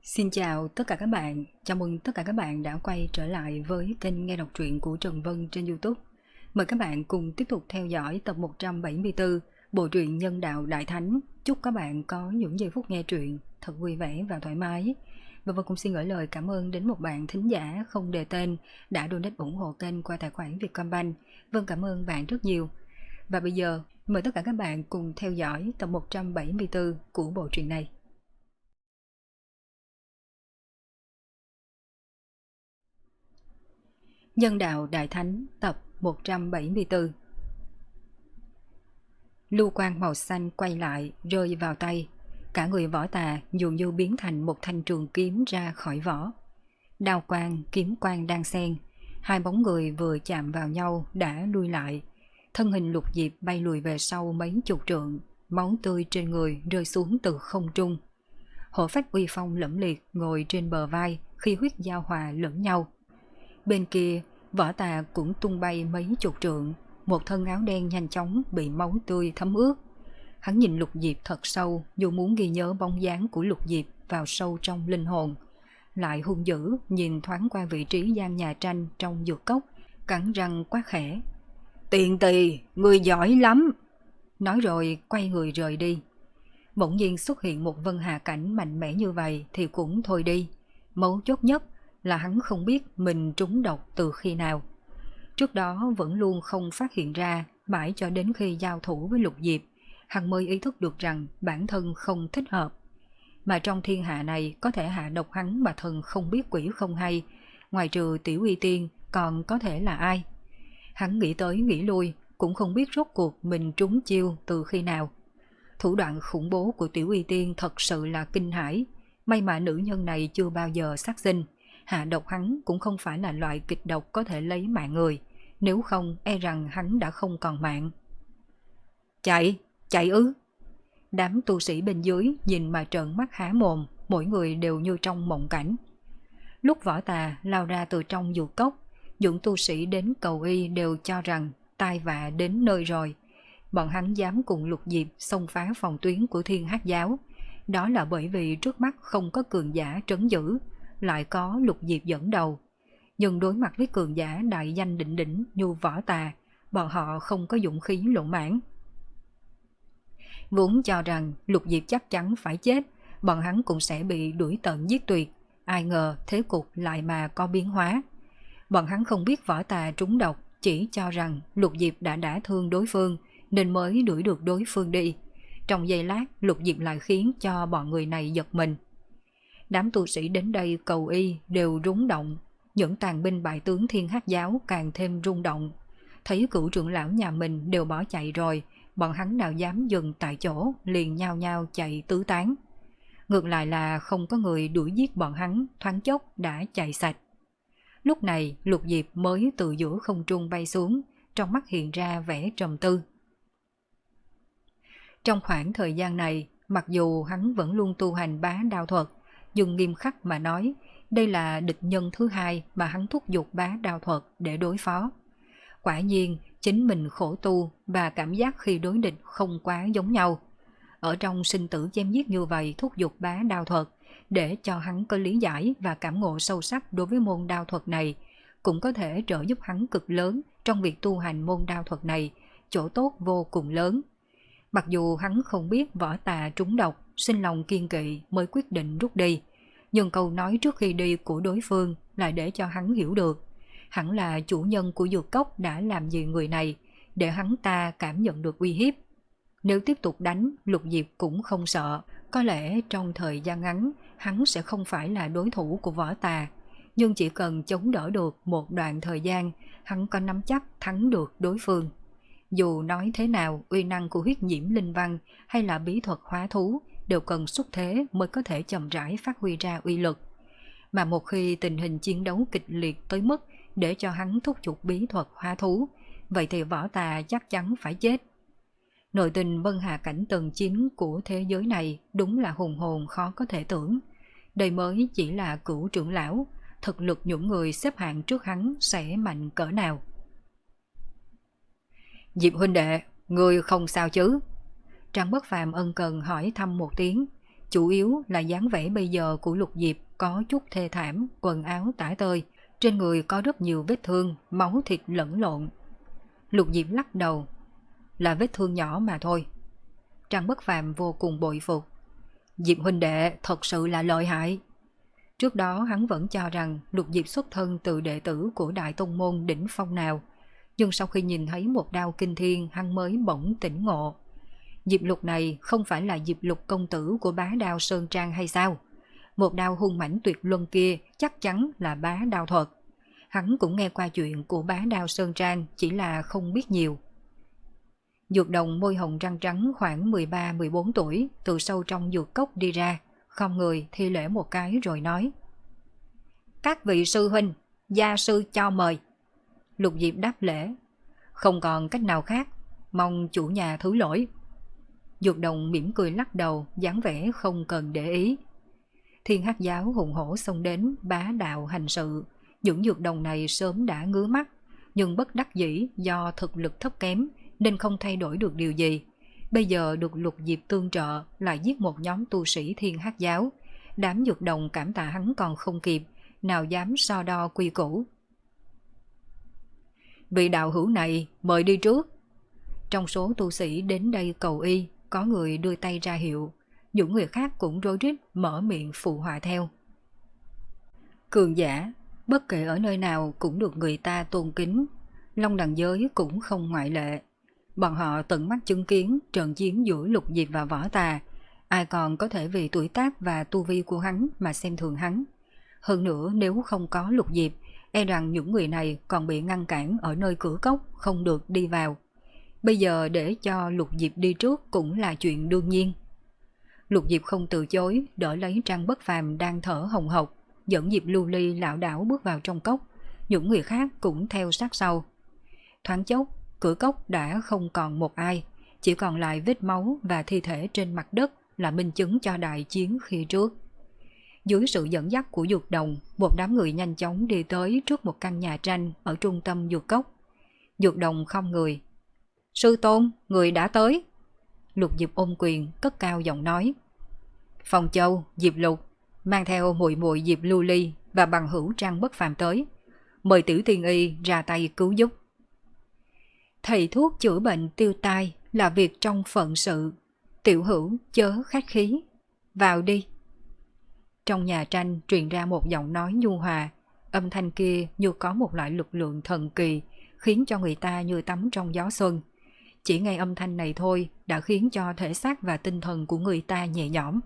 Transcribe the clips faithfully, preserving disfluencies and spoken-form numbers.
Xin chào tất cả các bạn, chào mừng tất cả các bạn đã quay trở lại với kênh nghe đọc truyện của Trần Vân trên YouTube. Mời các bạn cùng tiếp tục theo dõi tập một trăm bảy mươi tư bộ truyện Nhân đạo Đại Thánh. Chúc các bạn có những giây phút nghe truyện thật vui vẻ và thoải mái. Và Vân cũng xin gửi lời cảm ơn đến một bạn thính giả không đề tên đã donate ủng hộ kênh qua tài khoản Vietcombank. Vân cảm ơn bạn rất nhiều. Và bây giờ mời tất cả các bạn cùng theo dõi tập một trăm bảy mươi tư của bộ truyện này. Nhân đạo Đại Thánh tập một trăm bảy mươi tư. Lưu quang màu xanh quay lại rơi vào tay. Cả người võ tà dường như biến thành một thanh trường kiếm ra khỏi vỏ. Đao quang, kiếm quang đang xen. Hai bóng người vừa chạm vào nhau đã lui lại. Thân hình Lục Diệp bay lùi về sau mấy chục trượng. Máu tươi trên người rơi xuống từ không trung. Hổ phách uy phong lẫm liệt ngồi trên bờ vai khi huyết giao hòa lẫn nhau. Bên kia, võ tà cũng tung bay mấy chục trượng, một thân áo đen nhanh chóng bị máu tươi thấm ướt. Hắn nhìn Lục Diệp thật sâu, dù muốn ghi nhớ bóng dáng của Lục Diệp vào sâu trong linh hồn. Lại hung dữ nhìn thoáng qua vị trí gian nhà tranh trong dược cốc, cắn răng quát khẽ. Tiền tỳ, người giỏi lắm! Nói rồi quay người rời đi. Bỗng nhiên xuất hiện một vân hà cảnh mạnh mẽ như vậy thì cũng thôi đi. Mấu chốt nhất là hắn không biết mình trúng độc từ khi nào. Trước đó vẫn luôn không phát hiện ra, mãi cho đến khi giao thủ với Lục Diệp, hắn mới ý thức được rằng bản thân không thích hợp. Mà trong thiên hạ này có thể hạ độc hắn mà thần không biết quỷ không hay, ngoài trừ Tiểu Y Tiên còn có thể là ai. Hắn nghĩ tới nghĩ lui, cũng không biết rốt cuộc mình trúng chiêu từ khi nào. Thủ đoạn khủng bố của Tiểu Y Tiên thật sự là kinh hãi. May mà nữ nhân này chưa bao giờ sát sinh. Hạ độc hắn cũng không phải là loại kịch độc có thể lấy mạng người, nếu không e rằng hắn đã không còn mạng. Chạy, chạy ư? Đám tu sĩ bên dưới nhìn mà trợn mắt há mồm, mỗi người đều như trong mộng cảnh. Lúc võ tà lao ra từ trong dược cốc, những tu sĩ đến cầu y đều cho rằng tai vạ đến nơi rồi. Bọn hắn dám cùng Lục Diệp xông phá phòng tuyến của Thiên Hắc Giáo, đó là bởi vì trước mắt không có cường giả trấn giữ, lại có Lục Diệp dẫn đầu. Nhưng đối mặt với cường giả đại danh đỉnh đỉnh như võ tà, bọn họ không có dũng khí lỗ mãn. Vốn cho rằng Lục Diệp chắc chắn phải chết, bọn hắn cũng sẽ bị đuổi tận giết tuyệt. Ai ngờ thế cục lại mà có biến hóa. Bọn hắn không biết võ tà trúng độc, chỉ cho rằng Lục Diệp đã đả thương đối phương nên mới đuổi được đối phương đi. Trong giây lát, Lục Diệp lại khiến cho bọn người này giật mình. Đám tu sĩ đến đây cầu y đều rúng động, những tàn binh bại tướng Thiên Hắc Giáo càng thêm rung động. Thấy cửu trưởng lão nhà mình đều bỏ chạy rồi, bọn hắn nào dám dừng tại chỗ, liền nhao nhao chạy tứ tán. Ngược lại là không có người đuổi giết bọn hắn, thoáng chốc đã chạy sạch. Lúc này Lục Diệp mới từ giữa không trung bay xuống, trong mắt hiện ra vẻ trầm tư. Trong khoảng thời gian này, mặc dù hắn vẫn luôn tu hành bá đao thuật, nhưng nghiêm khắc mà nói, đây là địch nhân thứ hai mà hắn thúc giục bá đao thuật để đối phó. Quả nhiên, chính mình khổ tu và cảm giác khi đối địch không quá giống nhau. Ở trong sinh tử chém giết như vậy thúc giục bá đao thuật, để cho hắn có lý giải và cảm ngộ sâu sắc đối với môn đao thuật này, cũng có thể trợ giúp hắn cực lớn trong việc tu hành môn đao thuật này, chỗ tốt vô cùng lớn. Mặc dù hắn không biết võ tà trúng độc, sinh lòng kiên kỵ mới quyết định rút đi, nhưng câu nói trước khi đi của đối phương lại để cho hắn hiểu được, hẳn là chủ nhân của dược cốc đã làm gì người này, để hắn ta cảm nhận được uy hiếp. Nếu tiếp tục đánh, Lục Diệp cũng không sợ, có lẽ trong thời gian ngắn hắn sẽ không phải là đối thủ của võ tà, nhưng chỉ cần chống đỡ được một đoạn thời gian, hắn có nắm chắc thắng được đối phương. Dù nói thế nào, uy năng của huyết nhiễm linh văn hay là bí thuật hóa thú đều cần xuất thế mới có thể chậm rãi phát huy ra uy lực. Mà một khi tình hình chiến đấu kịch liệt tới mức để cho hắn thúc giục bí thuật hóa thú, vậy thì võ tà chắc chắn phải chết. Nội tình vân hà cảnh tầng chín của thế giới này đúng là hùng hồn khó có thể tưởng. Đây mới chỉ là cửu trưởng lão, thực lực những người xếp hạng trước hắn sẽ mạnh cỡ nào. Diệp huynh đệ, người không sao chứ? Trang Bất Phàm ân cần hỏi thăm một tiếng. Chủ yếu là dáng vẻ bây giờ của Lục Diệp có chút thê thảm, quần áo tả tơi, trên người có rất nhiều vết thương, máu thịt lẫn lộn. Lục Diệp lắc đầu, là vết thương nhỏ mà thôi. Trang Bất Phàm vô cùng bội phục. Diệp huynh đệ thật sự là lợi hại. Trước đó hắn vẫn cho rằng Lục Diệp xuất thân từ đệ tử của đại tông môn đỉnh phong nào, nhưng sau khi nhìn thấy một đao kinh thiên hắn mới bỗng tỉnh ngộ. Diệp Lục này không phải là Diệp Lục công tử của bá đao Sơn Trang hay sao? Một đao hung mãnh tuyệt luân kia chắc chắn là bá đao thuật. Hắn cũng nghe qua chuyện của bá đao Sơn Trang, chỉ là không biết nhiều. Dược Đồng môi hồng răng trắng khoảng mười ba mười bốn tuổi, từ sâu trong dược cốc đi ra, không người thi lễ một cái rồi nói: Các vị sư huynh, gia sư cho mời. Lục Diệp đáp lễ: Không còn cách nào khác, mong chủ nhà thứ lỗi. Dược Đồng mỉm cười lắc đầu, dáng vẻ không cần để ý. Thiên Hắc giáo hùng hổ xông đến, bá đạo hành sự. Những Dược Đồng này sớm đã ngứa mắt, nhưng bất đắc dĩ do thực lực thấp kém nên không thay đổi được điều gì. Bây giờ được Lục Diệp tương trợ, lại giết một nhóm tu sĩ Thiên Hắc giáo. Đám Dược Đồng cảm tạ hắn còn không kịp, nào dám so đo quy củ. Vị đạo hữu này mời đi trước. Trong số tu sĩ đến đây cầu y, có người đưa tay ra hiệu, những người khác cũng rối rít mở miệng phụ họa theo. Cường giả, bất kể ở nơi nào cũng được người ta tôn kính, Long Đằng giới cũng không ngoại lệ. Bọn họ tận mắt chứng kiến trận chiến giữa Lục Diệp và Võ Tà, ai còn có thể vì tuổi tác và tu vi của hắn mà xem thường hắn. Hơn nữa nếu không có Lục Diệp, e rằng những người này còn bị ngăn cản ở nơi cửa cốc, không được đi vào. Bây giờ để cho Lục Diệp đi trước cũng là chuyện đương nhiên. Lục Diệp không từ chối, đỡ lấy Trang Bất Phàm đang thở hồng hộc, dẫn Diệp Lưu Ly lảo đảo bước vào trong cốc. Những người khác cũng theo sát sau. Thoáng chốc, cửa cốc đã không còn một ai, chỉ còn lại vết máu và thi thể trên mặt đất là minh chứng cho đại chiến khi trước. Dưới sự dẫn dắt của Dược Đồng, một đám người nhanh chóng đi tới trước một căn nhà tranh ở trung tâm dược cốc. Dược Đồng không người. Sư tôn, người đã tới. Lục Diệp ôm quyền, cất cao giọng nói. Phong Châu, Diệp Lục, mang theo muội muội Diệp Lưu Ly và bằng hữu Trang Bất Phàm tới. Mời Tiểu Tiên Y ra tay cứu giúp. Thầy thuốc chữa bệnh tiêu tai là việc trong phận sự. Tiểu hữu chớ khách khí. Vào đi. Trong nhà tranh truyền ra một giọng nói nhu hòa. Âm thanh kia như có một loại lực lượng thần kỳ, khiến cho người ta như tắm trong gió xuân. Chỉ nghe âm thanh này thôi đã khiến cho thể xác và tinh thần của người ta nhẹ nhõm.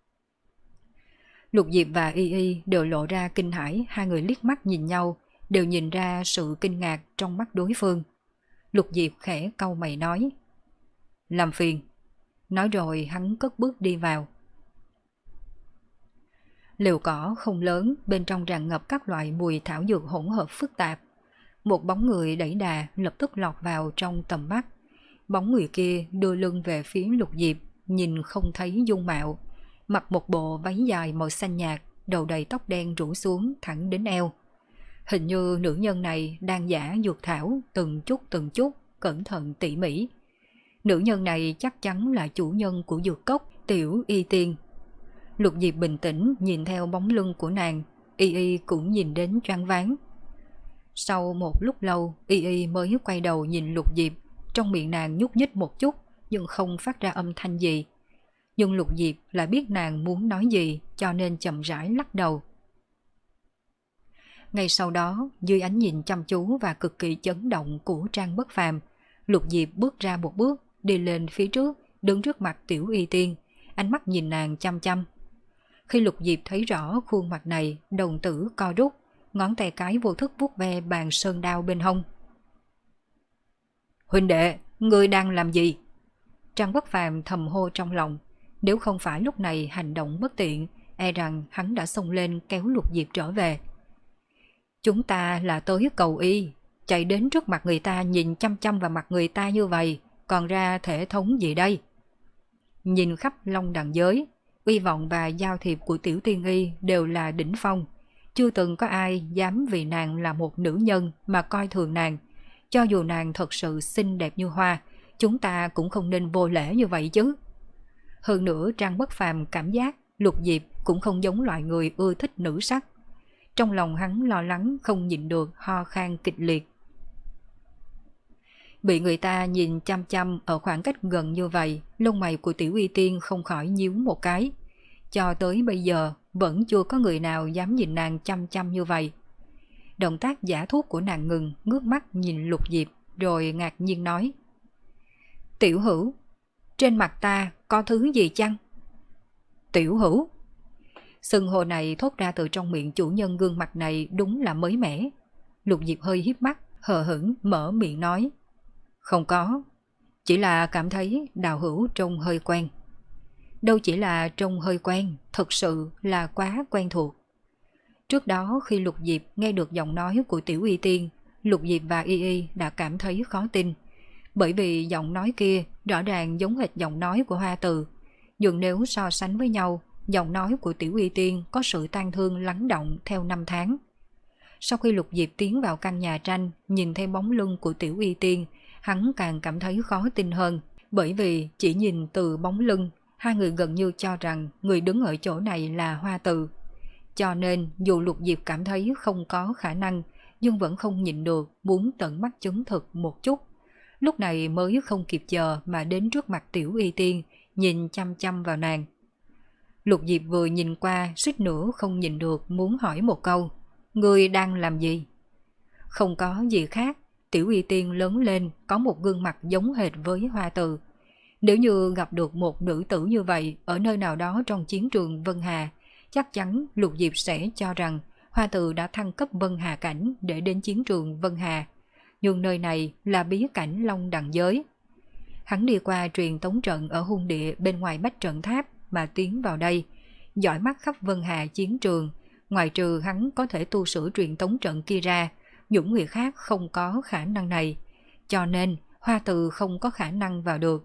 Lục Diệp và Y Y đều lộ ra kinh hãi, hai người liếc mắt nhìn nhau, đều nhìn ra sự kinh ngạc trong mắt đối phương. Lục Diệp khẽ cau mày nói. Làm phiền. Nói rồi hắn cất bước đi vào. Lều cỏ không lớn, bên trong tràn ngập các loại mùi thảo dược hỗn hợp phức tạp. Một bóng người đẩy đà lập tức lọt vào trong tầm mắt. Bóng người kia đưa lưng về phía Lục Diệp, nhìn không thấy dung mạo. Mặc một bộ váy dài màu xanh nhạt, đầu đầy tóc đen rủ xuống thẳng đến eo. Hình như nữ nhân này đang giả dược thảo từng chút từng chút, cẩn thận tỉ mỉ. Nữ nhân này chắc chắn là chủ nhân của dược cốc Tiểu Y Tiên. Lục Diệp bình tĩnh nhìn theo bóng lưng của nàng, Y Y cũng nhìn đến choáng váng. Sau một lúc lâu, Y Y mới quay đầu nhìn Lục Diệp, trong miệng nàng nhúc nhích một chút nhưng không phát ra âm thanh gì. Nhưng Lục Diệp lại biết nàng muốn nói gì, cho nên chậm rãi lắc đầu. Ngay sau đó, dưới ánh nhìn chăm chú và cực kỳ chấn động của Trang Bất Phàm, Lục Diệp bước ra một bước, đi lên phía trước, đứng trước mặt Tiểu Y Tiên, ánh mắt nhìn nàng chăm chăm. Khi Lục Diệp thấy rõ khuôn mặt này, đồng tử co rút, ngón tay cái vô thức vuốt ve bàn sơn đao bên hông. Huynh đệ, ngươi đang làm gì? Trang Bất Phàm thầm hô trong lòng, nếu không phải lúc này hành động bất tiện, e rằng hắn đã xông lên kéo Lục Diệp trở về. Chúng ta là tới cầu y, chạy đến trước mặt người ta nhìn chăm chăm vào mặt người ta như vậy, còn ra thể thống gì đây? Nhìn khắp Long Đằng giới, uy vọng và giao thiệp của Tiểu Tiên Y đều là đỉnh phong. Chưa từng có ai dám vì nàng là một nữ nhân mà coi thường nàng. Cho dù nàng thật sự xinh đẹp như hoa, chúng ta cũng không nên vô lễ như vậy chứ. Hơn nữa Trang Bất Phàm cảm giác Lục Diệp cũng không giống loại người ưa thích nữ sắc. Trong lòng hắn lo lắng không nhịn được ho khan kịch liệt. Bị người ta nhìn chăm chăm ở khoảng cách gần như vậy, lông mày của Tiểu Y Tiên không khỏi nhíu một cái. Cho tới bây giờ vẫn chưa có người nào dám nhìn nàng chăm chăm như vậy. Động tác giả thuốc của nàng ngừng, ngước mắt nhìn Lục Diệp rồi ngạc nhiên nói: Tiểu Hữu, trên mặt ta có thứ gì chăng? Tiểu Hữu? Xưng hô này thốt ra từ trong miệng chủ nhân gương mặt này đúng là mới mẻ. Lục Diệp hơi híp mắt, hờ hững mở miệng nói: Không có, chỉ là cảm thấy Đào Hữu trông hơi quen. Đâu chỉ là trông hơi quen, thật sự là quá quen thuộc. Trước đó khi Lục Diệp nghe được giọng nói của Tiểu Y Tiên, Lục Diệp và Y Y đã cảm thấy khó tin. Bởi vì giọng nói kia rõ ràng giống hệt giọng nói của Hoa Từ. Nhưng nếu so sánh với nhau, giọng nói của Tiểu Y Tiên có sự tang thương lắng động theo năm tháng. Sau khi Lục Diệp tiến vào căn nhà tranh, nhìn thấy bóng lưng của Tiểu Y Tiên, hắn càng cảm thấy khó tin hơn. Bởi vì chỉ nhìn từ bóng lưng, hai người gần như cho rằng người đứng ở chỗ này là Hoa Từ. Cho nên dù Lục Diệp cảm thấy không có khả năng, nhưng vẫn không nhịn được muốn tận mắt chứng thực một chút. Lúc này mới không kịp chờ mà đến trước mặt Tiểu Y Tiên, nhìn chăm chăm vào nàng. Lục Diệp vừa nhìn qua suýt nữa không nhìn được muốn hỏi một câu: Ngươi đang làm gì? Không có gì khác, Tiểu Y Tiên lớn lên có một gương mặt giống hệt với Hoa Từ. Nếu như gặp được một nữ tử như vậy ở nơi nào đó trong chiến trường Vân Hà, chắc chắn Lục Diệp sẽ cho rằng Hoa Từ đã thăng cấp Vân Hà cảnh để đến chiến trường Vân Hà. Nhưng nơi này là bí cảnh Long Đằng Giới. Hắn đi qua truyền tống trận ở hung địa bên ngoài Bách Trận Tháp mà tiến vào đây, dõi mắt khắp Vân Hà chiến trường. Ngoài trừ hắn có thể tu sửa truyền tống trận kia ra, những người khác không có khả năng này. Cho nên Hoa Từ không có khả năng vào được.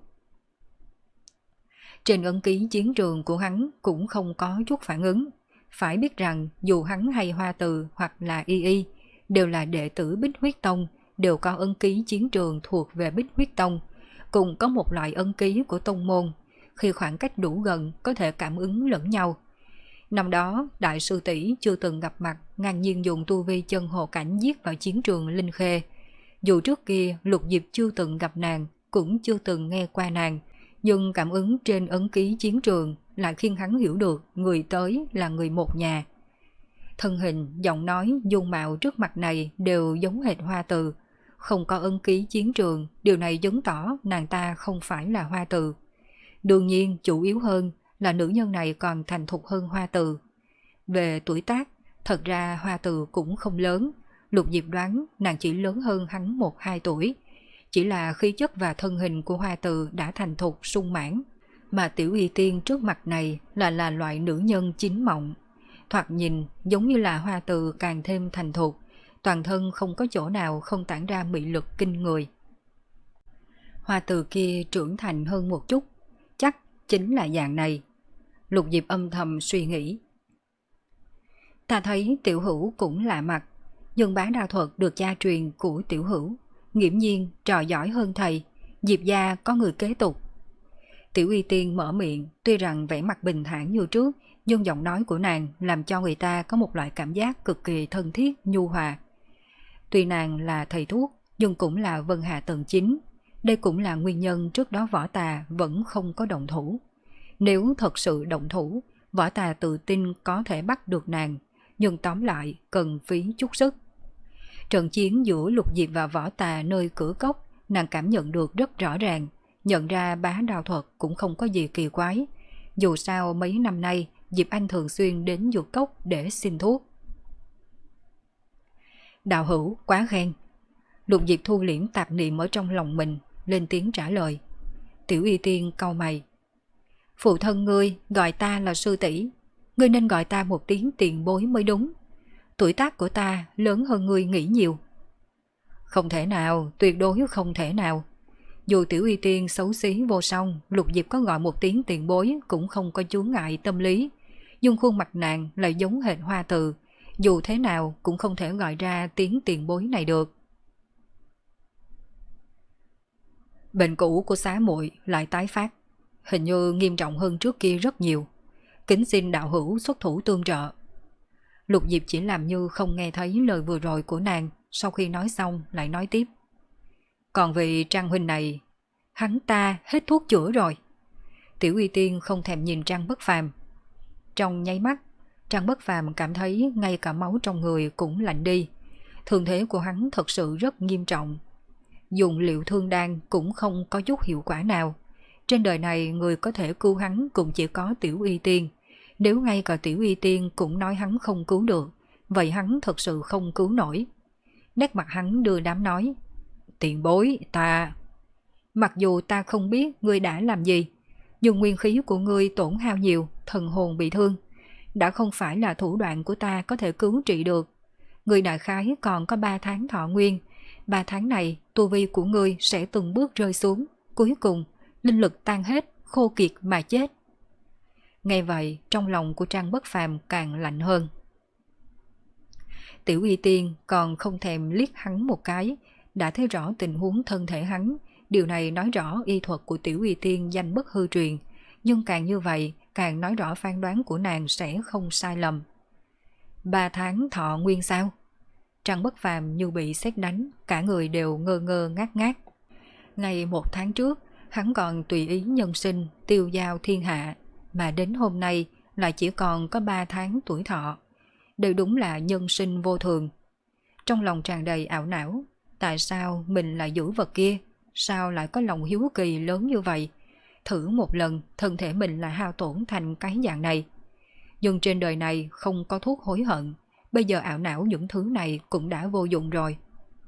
Trên ấn ký chiến trường của hắn cũng không có chút phản ứng. Phải biết rằng dù hắn hay Hoa Từ hoặc là Y Y đều là đệ tử Bích Huyết Tông, đều có ấn ký chiến trường thuộc về Bích Huyết Tông, cùng có một loại ấn ký của tông môn, khi khoảng cách đủ gần có thể cảm ứng lẫn nhau. Năm đó đại sư tỷ chưa từng gặp mặt, ngang nhiên dùng tu vi chân hồ cảnh giết vào chiến trường Linh Khê. Dù trước kia Lục Diệp chưa từng gặp nàng, cũng chưa từng nghe qua nàng, nhưng cảm ứng trên ấn ký chiến trường lại khiến hắn hiểu được người tới là người một nhà. Thân hình, giọng nói, dung mạo trước mặt này đều giống hệt Hoa Từ. Không có ấn ký chiến trường, điều này chứng tỏ nàng ta không phải là Hoa Từ. Đương nhiên, chủ yếu hơn là nữ nhân này còn thành thục hơn Hoa Từ. Về tuổi tác, thật ra Hoa Từ cũng không lớn. Lục Diệp đoán nàng chỉ lớn hơn hắn một hai tuổi. Chỉ là khí chất và thân hình của Hoa Từ đã thành thục sung mãn. Mà Tiểu Y Tiên trước mặt này là là loại nữ nhân chính mộng. Thoạt nhìn giống như là Hoa Từ càng thêm thành thục, toàn thân không có chỗ nào không tản ra mị lực kinh người. Hoa Từ kia trưởng thành hơn một chút, chắc chính là dạng này. Lục Diệp âm thầm suy nghĩ. Ta thấy Tiểu Hữu cũng lạ mặt, nhưng bá đao thuật được cha truyền của Tiểu Hữu, nghiễm nhiên trò giỏi hơn thầy. Diệp gia có người kế tục. Tiểu Y Tiên mở miệng, tuy rằng vẻ mặt bình thản như trước, nhưng giọng nói của nàng làm cho người ta có một loại cảm giác cực kỳ thân thiết, nhu hòa. Tuy nàng là thầy thuốc, nhưng cũng là Vân Hà tầng chín. Đây cũng là nguyên nhân trước đó Võ Tà vẫn không có động thủ. Nếu thật sự động thủ, Võ Tà tự tin có thể bắt được nàng, nhưng tóm lại cần phí chút sức. Trận chiến giữa Lục Diệp và Võ Tà nơi cửa cốc, nàng cảm nhận được rất rõ ràng, nhận ra bá đao thuật cũng không có gì kỳ quái. Dù sao mấy năm nay, Diệp Anh thường xuyên đến dược cốc để xin thuốc. Đạo hữu quá khen. Lục Diệp thu liễm tạp niệm ở trong lòng mình, lên tiếng trả lời. Tiểu Y Tiên cau mày. Phụ thân ngươi gọi ta là sư tỷ, ngươi nên gọi ta một tiếng tiền bối mới đúng. Tuổi tác của ta lớn hơn ngươi nghĩ nhiều. Không thể nào, tuyệt đối không thể nào. Dù Tiểu Y Tiên xấu xí vô song, Lục Diệp có gọi một tiếng tiền bối cũng không có chướng ngại tâm lý. Nhưng khuôn mặt nàng lại giống hệt Hoa Từ, dù thế nào cũng không thể gọi ra tiếng tiền bối này được. Bệnh cũ của xá muội lại tái phát. Hình như nghiêm trọng hơn trước kia rất nhiều. Kính xin đạo hữu xuất thủ tương trợ. Lục Diệp chỉ làm như không nghe thấy lời vừa rồi của nàng, sau khi nói xong lại nói tiếp. Còn vì Trang huynh này, hắn ta hết thuốc chữa rồi. Tiểu Y Tiên không thèm nhìn Trang Bất Phàm. Trong nháy mắt, Trang Bất Phàm cảm thấy ngay cả máu trong người cũng lạnh đi. Thương thế của hắn thật sự rất nghiêm trọng. Dùng liệu thương đan cũng không có chút hiệu quả nào. Trên đời này người có thể cứu hắn cũng chỉ có Tiểu Y Tiên. Nếu ngay cả Tiểu Y Tiên cũng nói hắn không cứu được, vậy hắn thật sự không cứu nổi. Nét mặt hắn đưa đám nói. Tiền bối, ta... Mặc dù ta không biết ngươi đã làm gì, nhưng nguyên khí của ngươi tổn hao nhiều, thần hồn bị thương. Đã không phải là thủ đoạn của ta có thể cứu trị được. Ngươi đại khái còn có ba tháng thọ nguyên. Ba tháng này, tu vi của ngươi sẽ từng bước rơi xuống. Cuối cùng, linh lực tan hết, khô kiệt mà chết. Nghe vậy, trong lòng của Trang Bất Phàm càng lạnh hơn. Tiểu Y Tiên còn không thèm liếc hắn một cái, đã thấy rõ tình huống thân thể hắn. Điều này nói rõ y thuật của Tiểu Y Tiên danh bất hư truyền, nhưng càng như vậy, càng nói rõ phán đoán của nàng sẽ không sai lầm. Ba tháng thọ nguyên sao? Trang Bất Phàm như bị sét đánh, cả người đều ngơ ngơ ngác ngác. Ngày một tháng trước, hắn còn tùy ý nhân sinh, tiêu dao thiên hạ, mà đến hôm nay lại chỉ còn có ba tháng tuổi thọ. Đây đúng là nhân sinh vô thường. Trong lòng tràn đầy ảo não, tại sao mình lại giữ vật kia? Sao lại có lòng hiếu kỳ lớn như vậy? Thử một lần, thân thể mình là hao tổn thành cái dạng này. Nhưng trên đời này không có thuốc hối hận. Bây giờ ảo não những thứ này cũng đã vô dụng rồi.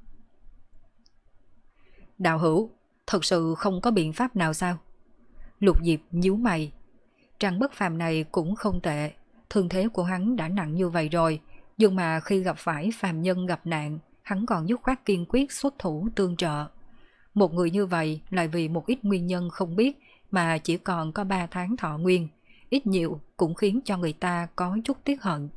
Đạo hữu, thật sự không có biện pháp nào sao? Lục Diệp nhíu mày. Trang Bất Phàm này cũng không tệ. Thương thế của hắn đã nặng như vậy rồi. Nhưng mà khi gặp phải phàm nhân gặp nạn, hắn còn dứt khoát kiên quyết xuất thủ tương trợ. Một người như vậy lại vì một ít nguyên nhân không biết mà chỉ còn có ba tháng thọ nguyên. Ít nhiều cũng khiến cho người ta có chút tiếc hận.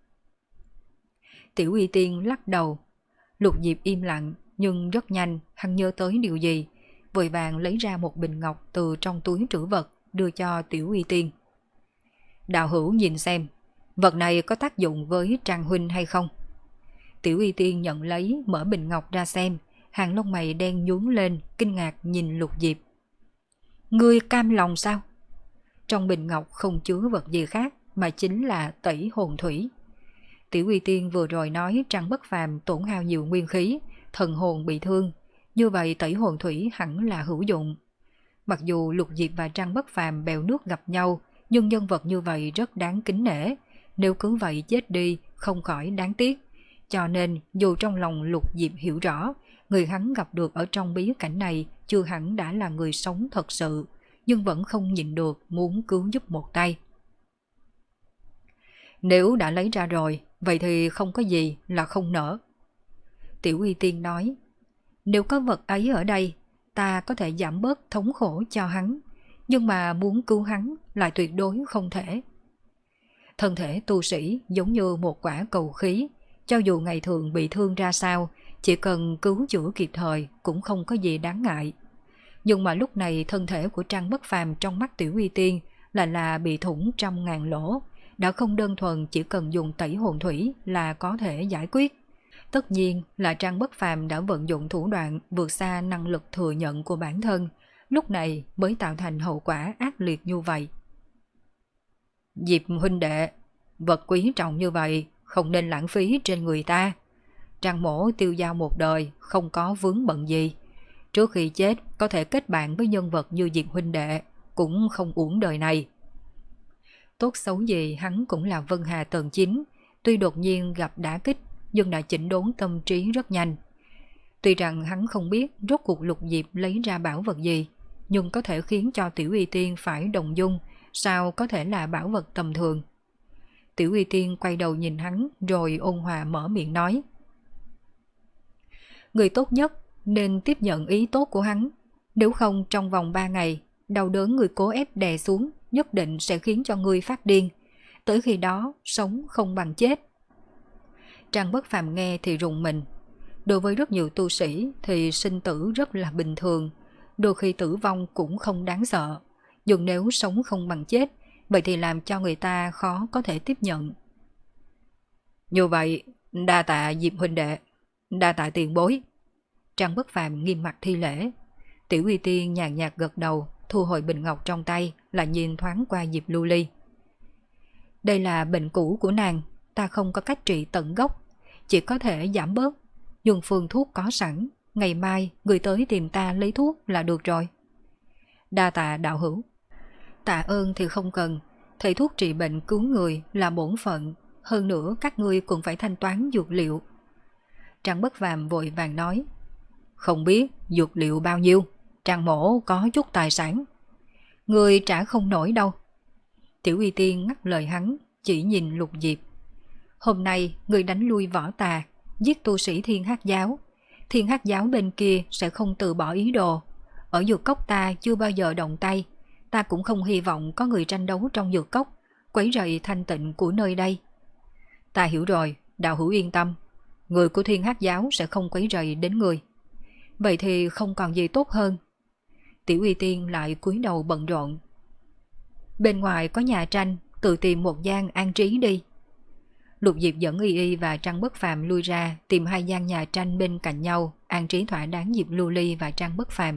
Tiểu Y Tiên lắc đầu. Lục Diệp im lặng, nhưng rất nhanh hắn nhớ tới điều gì, vội vàng lấy ra một bình ngọc từ trong túi trữ vật đưa cho Tiểu Y Tiên. Đạo hữu nhìn xem, vật này có tác dụng với Trang huynh hay không? Tiểu Y Tiên nhận lấy, mở bình ngọc ra xem, hàng lông mày đen nhướng lên, kinh ngạc nhìn Lục Diệp. Ngươi cam lòng sao? Trong bình ngọc không chứa vật gì khác mà chính là tẩy hồn thủy. Tiểu Y Tiên vừa rồi nói Trang Bất Phàm tổn hao nhiều nguyên khí, thần hồn bị thương, như vậy tẩy hồn thủy hẳn là hữu dụng. Mặc dù Lục Diệp và Trang Bất Phàm bèo nước gặp nhau, nhưng nhân vật như vậy rất đáng kính nể, nếu cứ vậy chết đi không khỏi đáng tiếc. Cho nên dù trong lòng Lục Diệp hiểu rõ, người hắn gặp được ở trong bí cảnh này chưa hẳn đã là người sống thật sự, nhưng vẫn không nhịn được muốn cứu giúp một tay. Nếu đã lấy ra rồi, vậy thì không có gì là không nỡ. Tiểu Y Tiên nói, nếu có vật ấy ở đây, ta có thể giảm bớt thống khổ cho hắn, nhưng mà muốn cứu hắn lại tuyệt đối không thể. Thân thể tu sĩ giống như một quả cầu khí, cho dù ngày thường bị thương ra sao, chỉ cần cứu chữa kịp thời cũng không có gì đáng ngại. Nhưng mà lúc này thân thể của Trang Bất Phàm trong mắt Tiểu Y Tiên là là bị thủng trăm ngàn lỗ, đã không đơn thuần chỉ cần dùng tẩy hồn thủy là có thể giải quyết. Tất nhiên là Trang Bất Phàm đã vận dụng thủ đoạn vượt xa năng lực thừa nhận của bản thân, lúc này mới tạo thành hậu quả ác liệt như vậy. Diệp huynh đệ, vật quý trọng như vậy không nên lãng phí trên người ta. Trang mổ tiêu dao một đời không có vướng bận gì. Trước khi chết có thể kết bạn với nhân vật như Diệp huynh đệ, cũng không uổng đời này. Tốt xấu gì hắn cũng là Vân Hà tầng chín, tuy đột nhiên gặp đả kích nhưng đã chỉnh đốn tâm trí rất nhanh. Tuy rằng hắn không biết rốt cuộc Lục Diệp lấy ra bảo vật gì, nhưng có thể khiến cho Tiểu Y Tiên phải động dung, sao có thể là bảo vật tầm thường. Tiểu Y Tiên quay đầu nhìn hắn rồi ôn hòa mở miệng nói. Người tốt nhất nên tiếp nhận ý tốt của hắn, nếu không trong vòng ba ngày, đau đớn người cố ép đè xuống nhất định sẽ khiến cho người phát điên. Tới khi đó, sống không bằng chết. Trang Bất Phàm nghe thì rùng mình. Đối với rất nhiều tu sĩ thì sinh tử rất là bình thường, đôi khi tử vong cũng không đáng sợ. nhưng nếu sống không bằng chết, vậy thì làm cho người ta khó có thể tiếp nhận. Như vậy, đa tạ Diệp huynh đệ, đa tạ tiền bối. Trang Bất Phàm nghiêm mặt thi lễ. Tiểu Uy Tiên nhàn nhạt gật đầu, thu hồi bình ngọc trong tay, lại nhìn thoáng qua Diệp Lưu Ly. Đây là bệnh cũ của nàng, ta không có cách trị tận gốc, chỉ có thể giảm bớt, dùng phương thuốc có sẵn, ngày mai người tới tìm ta lấy thuốc là được rồi. Đa tạ đạo hữu. Tạ ơn thì không cần, thầy thuốc trị bệnh cứu người là bổn phận, hơn nữa các ngươi cũng phải thanh toán dược liệu. Trang Bất Phàm vội vàng nói. Không biết dược liệu bao nhiêu, Trang mổ có chút tài sản. Người trả không nổi đâu. Tiểu Uy Tiên ngắt lời hắn, chỉ nhìn Lục Diệp. Hôm nay người đánh lui võ tà, giết tu sĩ Thiên Hắc giáo. Thiên Hắc giáo bên kia sẽ không từ bỏ ý đồ. Ở dược cốc ta chưa bao giờ động tay, ta cũng không hy vọng có người tranh đấu trong dược cốc, quấy rầy thanh tịnh của nơi đây. Ta hiểu rồi, đạo hữu yên tâm, người của Thiên Hắc giáo sẽ không quấy rầy đến người. Vậy thì không còn gì tốt hơn. Tiểu Uy Tiên lại cúi đầu bận rộn. Bên ngoài có nhà tranh, tự tìm một gian an trí đi. Lục Diệp dẫn Y Y và Trang Bất Phàm lui ra, tìm hai gian nhà tranh bên cạnh nhau, an trí thỏa đáng Diệp Lưu Ly và Trang Bất Phàm.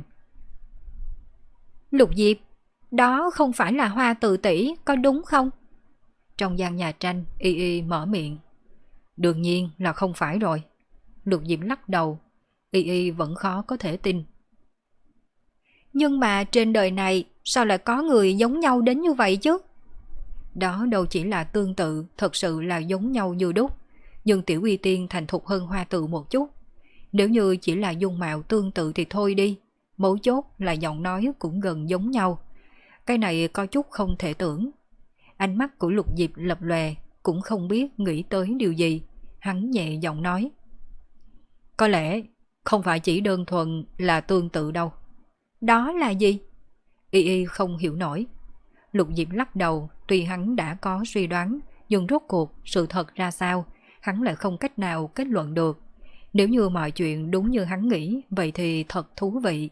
Lục Diệp, đó không phải là Hoa Từ tỷ, có đúng không? Trong gian nhà tranh, Y Y mở miệng. Đương nhiên là không phải rồi. Lục Diệp lắc đầu. Y Y vẫn khó có thể tin. Nhưng mà trên đời này sao lại có người giống nhau đến như vậy chứ? Đó đâu chỉ là tương tự, thật sự là giống nhau như đúc. Nhưng Tiểu Uy Tiên thành thục hơn Hoa Tự một chút. Nếu như chỉ là dung mạo tương tự thì thôi đi, mấu chốt là giọng nói cũng gần giống nhau. Cái này có chút không thể tưởng. Ánh mắt của Lục Diệp lập lòe, cũng không biết nghĩ tới điều gì. Hắn nhẹ giọng nói. Có lẽ không phải chỉ đơn thuần là tương tự đâu. Đó là gì? Y Y không hiểu nổi. Lục Diệp lắc đầu, tuy hắn đã có suy đoán, nhưng rốt cuộc sự thật ra sao, hắn lại không cách nào kết luận được. Nếu như mọi chuyện đúng như hắn nghĩ, vậy thì thật thú vị.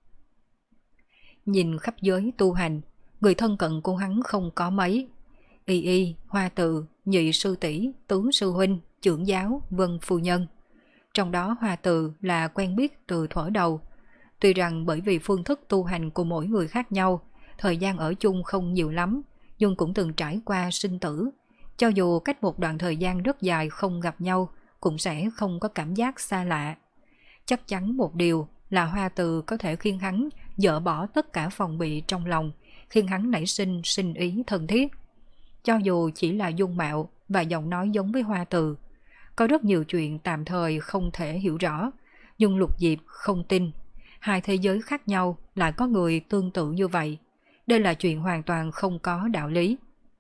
Nhìn khắp giới tu hành, người thân cận của hắn không có mấy. Y Y, Hoa Tự, Nhị sư tỷ, Tứ sư huynh, trưởng giáo, Vân phu nhân. Trong đó Hoa Tự là quen biết từ thuở đầu. Tuy rằng bởi vì phương thức tu hành của mỗi người khác nhau, thời gian ở chung không nhiều lắm, nhưng cũng từng trải qua sinh tử. Cho dù cách một đoạn thời gian rất dài không gặp nhau, cũng sẽ không có cảm giác xa lạ. Chắc chắn một điều là Hoa Tự có thể khiến hắn dỡ bỏ tất cả phòng bị trong lòng, khiến hắn nảy sinh sinh ý thân thiết. Cho dù chỉ là dung mạo và giọng nói giống với Hoa Tự, có rất nhiều chuyện tạm thời không thể hiểu rõ, nhưng Lục Diệp không tin. Hai thế giới khác nhau lại có người tương tự như vậy. Đây là chuyện hoàn toàn không có đạo lý.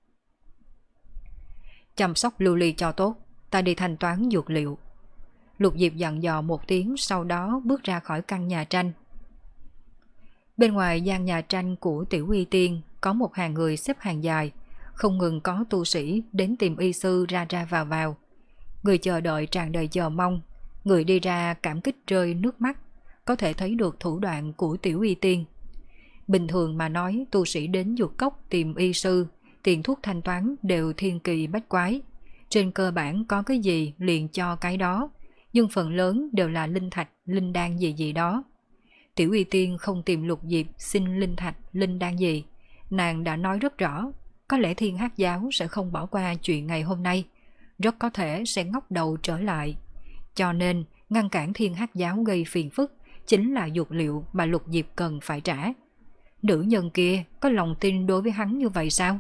Chăm sóc Lưu Ly cho tốt, ta đi thanh toán dược liệu. Lục Diệp dặn dò một tiếng, sau đó bước ra khỏi căn nhà tranh. Bên ngoài gian nhà tranh của Tiểu Uy Tiên có một hàng người xếp hàng dài, không ngừng có tu sĩ đến tìm y sư ra ra vào vào. Người chờ đợi tràn đầy chờ mong, người đi ra cảm kích rơi nước mắt, có thể thấy được thủ đoạn của Tiểu Uy Tiên. Bình thường mà nói, tu sĩ đến dược cốc tìm y sư, tiền thuốc thanh toán đều thiên kỳ bách quái. Trên cơ bản có cái gì liền cho cái đó, nhưng phần lớn đều là linh thạch, linh đan gì gì đó. Tiểu Uy Tiên không tìm Lục Diệp xin linh thạch, linh đan gì. Nàng đã nói rất rõ, có lẽ Thiên Hắc giáo sẽ không bỏ qua chuyện ngày hôm nay, rất có thể sẽ ngóc đầu trở lại. Cho nên, ngăn cản Thiên Hắc giáo gây phiền phức chính là dược liệu mà Lục Diệp cần phải trả. Nữ nhân kia có lòng tin đối với hắn như vậy sao?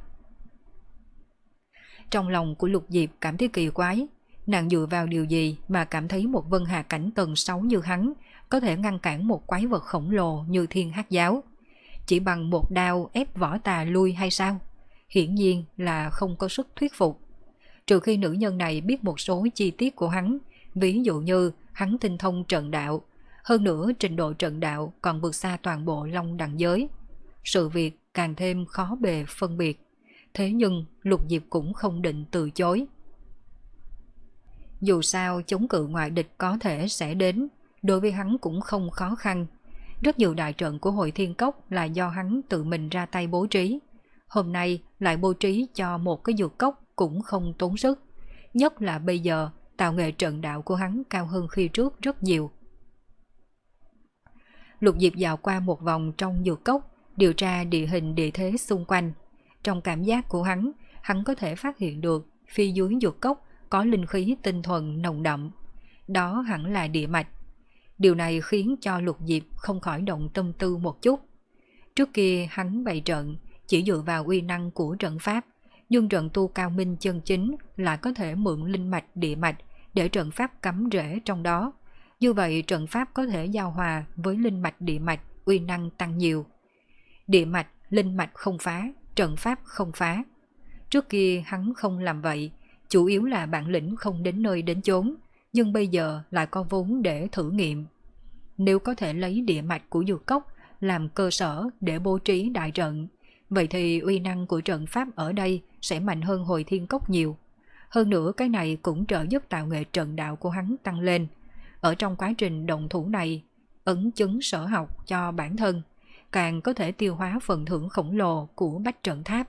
Trong lòng của Lục Diệp cảm thấy kỳ quái, nàng dựa vào điều gì mà cảm thấy một Vân Hà cảnh tầng sáu như hắn có thể ngăn cản một quái vật khổng lồ như Thiên Hắc giáo? Chỉ bằng một đao ép võ tà lui hay sao? Hiển nhiên là không có sức thuyết phục. Trừ khi nữ nhân này biết một số chi tiết của hắn, ví dụ như hắn tinh thông trận đạo, hơn nữa trình độ trận đạo còn vượt xa toàn bộ Long Đằng giới. Sự việc càng thêm khó bề phân biệt. Thế nhưng Lục Diệp cũng không định từ chối. Dù sao chống cự ngoại địch có thể sẽ đến, đối với hắn cũng không khó khăn. Rất nhiều đại trận của Hội Thiên Cốc là do hắn tự mình ra tay bố trí. Hôm nay lại bố trí cho một cái dược cốc cũng không tốn sức. Nhất là bây giờ tạo nghệ trận đạo của hắn cao hơn khi trước rất nhiều. Lục Diệp dạo qua một vòng trong dược cốc, điều tra địa hình địa thế xung quanh. Trong cảm giác của hắn, hắn có thể phát hiện được phía dưới dược cốc có linh khí tinh thuần nồng đậm. Đó hẳn là địa mạch. Điều này khiến cho Lục Diệp không khỏi động tâm tư một chút. Trước kia hắn bày trận chỉ dựa vào uy năng của trận pháp, nhưng trận tu cao minh chân chính là có thể mượn linh mạch địa mạch để trận pháp cắm rễ trong đó. Như vậy trận pháp có thể giao hòa với linh mạch địa mạch, uy năng tăng nhiều. Địa mạch, linh mạch không phá, trận pháp không phá. Trước kia hắn không làm vậy, chủ yếu là bản lĩnh không đến nơi đến chốn, nhưng bây giờ lại có vốn để thử nghiệm. Nếu có thể lấy địa mạch của dược cốc làm cơ sở để bố trí đại trận, vậy thì uy năng của trận pháp ở đây sẽ mạnh hơn Hội Thiên Cốc nhiều. Hơn nữa cái này cũng trợ giúp tạo nghệ trận đạo của hắn tăng lên. Ở trong quá trình động thủ này, ấn chứng sở học cho bản thân, càng có thể tiêu hóa phần thưởng khổng lồ của bách trận tháp.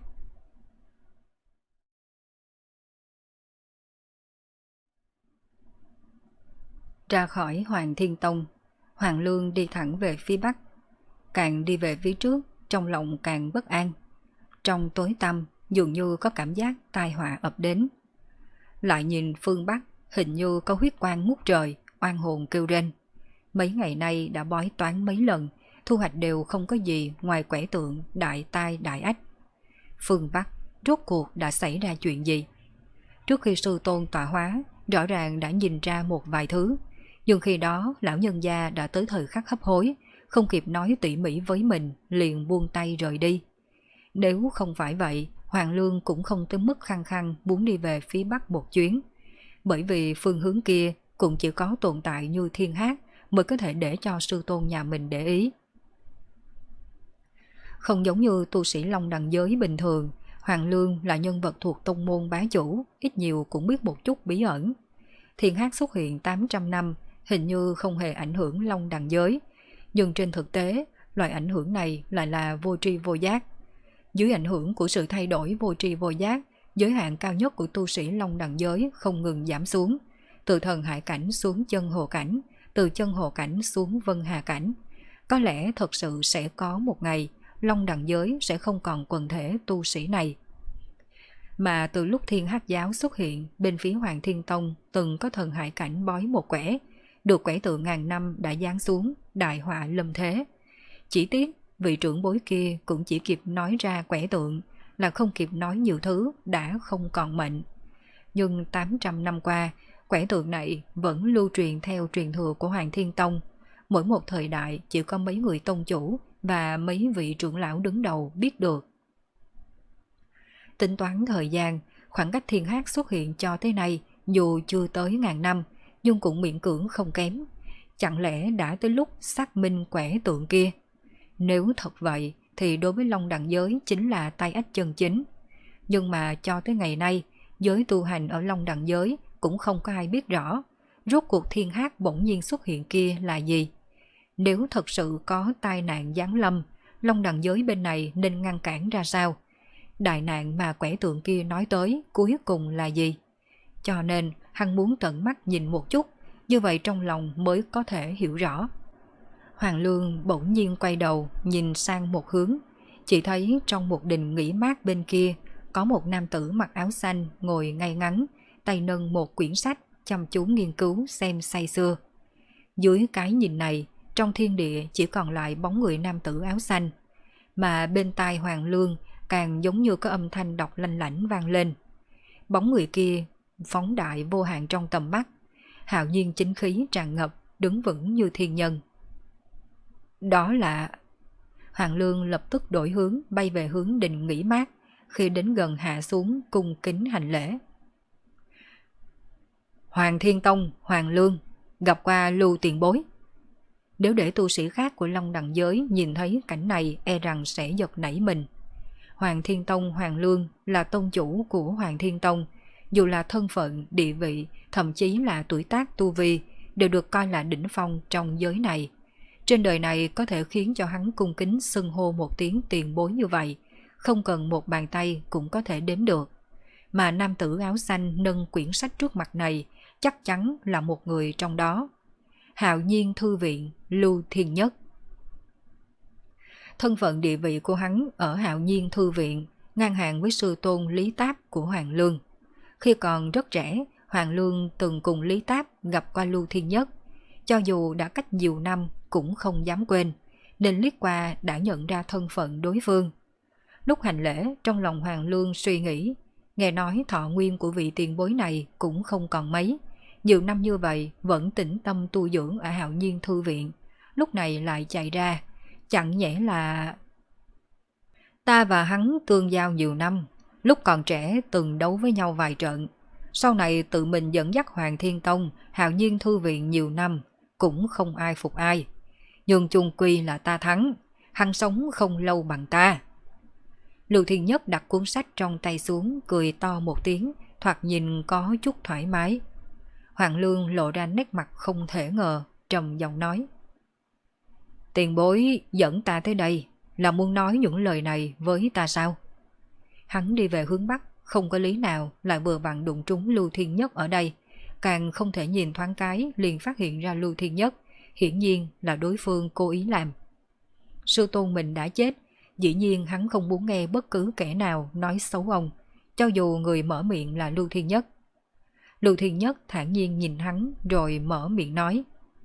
Ra khỏi Hoàng Thiên Tông, Hoàng Lương đi thẳng về phía bắc. Càng đi về phía trước, trong lòng càng bất an. Trong tối tăm, dường như có cảm giác tai họa ập đến. Lại nhìn phương bắc, hình như có huyết quang ngút trời, oan hồn kêu rên. Mấy ngày nay đã bói toán mấy lần, thu hoạch đều không có gì ngoài quẻ tượng đại tai đại ách. Phương Bắc, rốt cuộc đã xảy ra chuyện gì? Trước khi sư tôn tọa hóa, rõ ràng đã nhìn ra một vài thứ. Nhưng khi đó, lão nhân gia đã tới thời khắc hấp hối, không kịp nói tỉ mỉ với mình, liền buông tay rời đi. Nếu không phải vậy, Hoàng Lương cũng không tới mức khăng khăng muốn đi về phía Bắc một chuyến. Bởi vì phương hướng kia cũng chỉ có tồn tại như Thiên Hát mới có thể để cho sư tôn nhà mình để ý. Không giống như tu sĩ Long Đằng giới bình thường, Hoàng Lương là nhân vật thuộc tông môn bá chủ, ít nhiều cũng biết một chút bí ẩn. Thiên Hát xuất hiện tám trăm năm, hình như không hề ảnh hưởng Long Đằng giới, nhưng trên thực tế, loại ảnh hưởng này lại là vô tri vô giác. Dưới ảnh hưởng của sự thay đổi vô tri vô giác, giới hạn cao nhất của tu sĩ Long Đằng giới không ngừng giảm xuống, từ thần hải cảnh xuống chân hồ cảnh, từ chân hồ cảnh xuống vân hà cảnh. Có lẽ thật sự sẽ có một ngày, Long Đằng giới sẽ không còn quần thể tu sĩ này. Mà từ lúc Thiên Hắc giáo xuất hiện, bên phía Hoàng Thiên Tông từng có thần hải cảnh bói một quẻ, được quẻ tượng ngàn năm đã giáng xuống, đại họa lâm thế. Chỉ tiếc, vị trưởng bối kia cũng chỉ kịp nói ra quẻ tượng, là không kịp nói nhiều thứ, đã không còn mệnh. Nhưng tám trăm năm qua, quẻ tượng này vẫn lưu truyền theo truyền thừa của Hoàng Thiên Tông. Mỗi một thời đại chỉ có mấy người tông chủ và mấy vị trưởng lão đứng đầu biết được. Tính toán thời gian, khoảng cách Thiên Hắc xuất hiện cho tới nay dù chưa tới ngàn năm, nhưng cũng miễn cưỡng không kém. Chẳng lẽ đã tới lúc xác minh quẻ tượng kia? Nếu thật vậy thì đối với Long Đằng giới chính là tay ách chân chính. Nhưng mà cho tới ngày nay, giới tu hành ở Long Đằng giới cũng không có ai biết rõ rốt cuộc Thiên Hắc bỗng nhiên xuất hiện kia là gì. Nếu thật sự có tai nạn giáng lâm, Long Đằng giới bên này nên ngăn cản ra sao? Đại nạn mà quẻ tượng kia nói tới cuối cùng là gì? Cho nên hắn muốn tận mắt nhìn một chút, như vậy trong lòng mới có thể hiểu rõ. Hoàng Lương bỗng nhiên quay đầu nhìn sang một hướng, chỉ thấy trong một đình nghỉ mát bên kia có một nam tử mặc áo xanh ngồi ngay ngắn, tay nâng một quyển sách chăm chú nghiên cứu xem say sưa. Dưới cái nhìn này, trong thiên địa chỉ còn lại bóng người nam tử áo xanh, mà bên tai Hoàng Lương càng giống như có âm thanh đọc lanh lảnh vang lên. Bóng người kia phóng đại vô hạn trong tầm mắt, hạo nhiên chính khí tràn ngập, đứng vững như thiên nhân. Đó là... Hoàng Lương lập tức đổi hướng bay về hướng đình nghỉ mát, khi đến gần hạ xuống cung kính hành lễ. Hoàng Thiên Tông, Hoàng Lương, gặp qua Lưu tiền bối. Nếu để tu sĩ khác của Long Đằng giới nhìn thấy cảnh này e rằng sẽ giật nảy mình. Hoàng Thiên Tông Hoàng Lương là tông chủ của Hoàng Thiên Tông, dù là thân phận, địa vị, thậm chí là tuổi tác tu vi, đều được coi là đỉnh phong trong giới này. Trên đời này có thể khiến cho hắn cung kính xưng hô một tiếng tiền bối như vậy, không cần một bàn tay cũng có thể đếm được. Mà nam tử áo xanh nâng quyển sách trước mặt này chắc chắn là một người trong đó. Hạo Nhiên Thư Viện, Lưu Thiên Nhất. Thân phận địa vị của hắn ở Hạo Nhiên Thư Viện ngang hàng với sư tôn Lý Táp của Hoàng Lương. Khi còn rất trẻ, Hoàng Lương từng cùng Lý Táp gặp qua Lưu Thiên Nhất. Cho dù đã cách nhiều năm cũng không dám quên, nên liếc qua đã nhận ra thân phận đối phương. Lúc hành lễ, trong lòng Hoàng Lương suy nghĩ, nghe nói thọ nguyên của vị tiền bối này cũng không còn mấy. Nhiều năm như vậy vẫn tĩnh tâm tu dưỡng ở Hạo Nhiên Thư Viện, lúc này lại chạy ra, chẳng nhẽ là... Ta và hắn tương giao nhiều năm, lúc còn trẻ từng đấu với nhau vài trận. Sau này tự mình dẫn dắt Hoàng Thiên Tông, Hạo Nhiên Thư Viện nhiều năm, cũng không ai phục ai. Nhưng chung quy là ta thắng, hắn sống không lâu bằng ta. Lưu Thiên Nhất đặt cuốn sách trong tay xuống, cười to một tiếng, thoạt nhìn có chút thoải mái. Hoàng Lương lộ ra nét mặt không thể ngờ, trầm giọng nói. Tiền bối dẫn ta tới đây là muốn nói những lời này với ta sao? Hắn đi về hướng Bắc, không có lý nào lại vừa vặn đụng trúng Lưu Thiên Nhất ở đây. Càng không thể nhìn thoáng cái liền phát hiện ra Lưu Thiên Nhất, hiển nhiên là đối phương cố ý làm. Sư tôn mình đã chết, dĩ nhiên hắn không muốn nghe bất cứ kẻ nào nói xấu ông, cho dù người mở miệng là Lưu Thiên Nhất. Lưu Thiên Nhất thản nhiên nhìn hắn rồi mở miệng nói.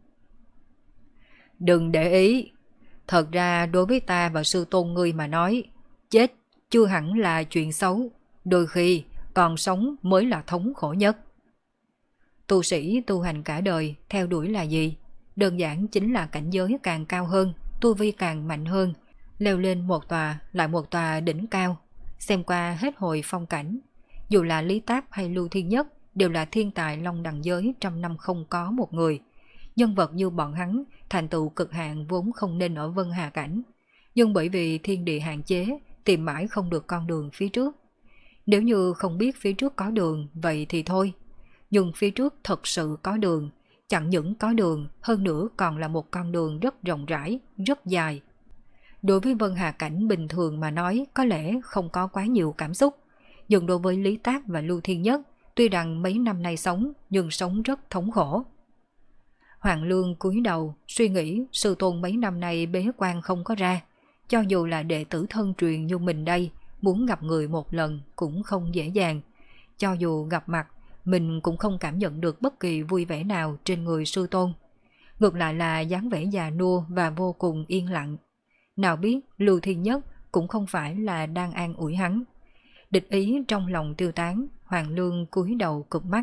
Đừng để ý, thật ra đối với ta và sư tôn ngươi mà nói, chết chưa hẳn là chuyện xấu, đôi khi còn sống mới là thống khổ nhất. Tu sĩ tu hành cả đời theo đuổi là gì? Đơn giản chính là cảnh giới càng cao hơn, tu vi càng mạnh hơn, leo lên một tòa lại một tòa đỉnh cao, xem qua hết hồi phong cảnh. Dù là Lý Táp hay Lưu Thiên Nhất đều là thiên tài Long Đằng giới trăm năm không có một người. Nhân vật như bọn hắn thành tựu cực hạn vốn không nên ở Vân Hà Cảnh, nhưng bởi vì thiên địa hạn chế tìm mãi không được con đường phía trước. Nếu như không biết phía trước có đường vậy thì thôi, nhưng phía trước thật sự có đường, chẳng những có đường, hơn nữa còn là một con đường rất rộng rãi, rất dài. Đối với Vân Hà Cảnh bình thường mà nói có lẽ không có quá nhiều cảm xúc, nhưng đối với Lý Táp và Lưu Thiên Nhất, tuy rằng mấy năm nay sống nhưng sống rất thống khổ. Hoàng Lương cúi đầu suy nghĩ sư tôn mấy năm nay bế quan không có ra, cho dù là đệ tử thân truyền như mình đây, muốn gặp người một lần cũng không dễ dàng. Cho dù gặp mặt, mình cũng không cảm nhận được bất kỳ vui vẻ nào trên người sư tôn. Ngược lại là dáng vẻ già nua và vô cùng yên lặng. Nào biết Lưu Thiên Nhất cũng không phải là đang an ủi hắn. Địch ý trong lòng tiêu tán, Hoàng Lương cúi đầu cụp mắt.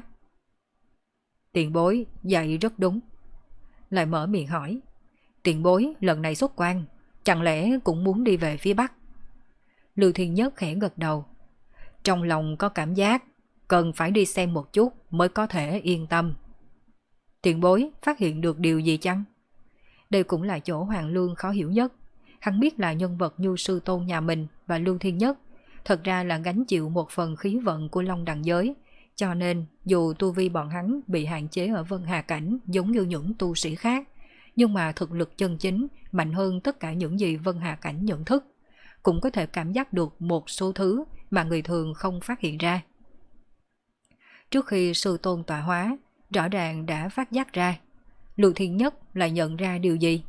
Tiền bối dạy rất đúng. Lại mở miệng hỏi. Tiền bối lần này xuất quan, chẳng lẽ cũng muốn đi về phía Bắc? Lưu Thiên Nhất khẽ gật đầu. Trong lòng có cảm giác cần phải đi xem một chút mới có thể yên tâm. Tiền bối phát hiện được điều gì chăng? Đây cũng là chỗ Hoàng Lương khó hiểu nhất. Hắn biết là nhân vật như sư tôn nhà mình và Lưu Thiên Nhất thật ra là gánh chịu một phần khí vận của Long Đằng giới, cho nên dù tu vi bọn hắn bị hạn chế ở Vân Hà Cảnh giống như những tu sĩ khác, nhưng mà thực lực chân chính mạnh hơn tất cả những gì Vân Hà Cảnh nhận thức, cũng có thể cảm giác được một số thứ mà người thường không phát hiện ra. Trước khi sư tôn tọa hóa, rõ ràng đã phát giác ra, Lưu Thiên Nhất lại nhận ra điều gì?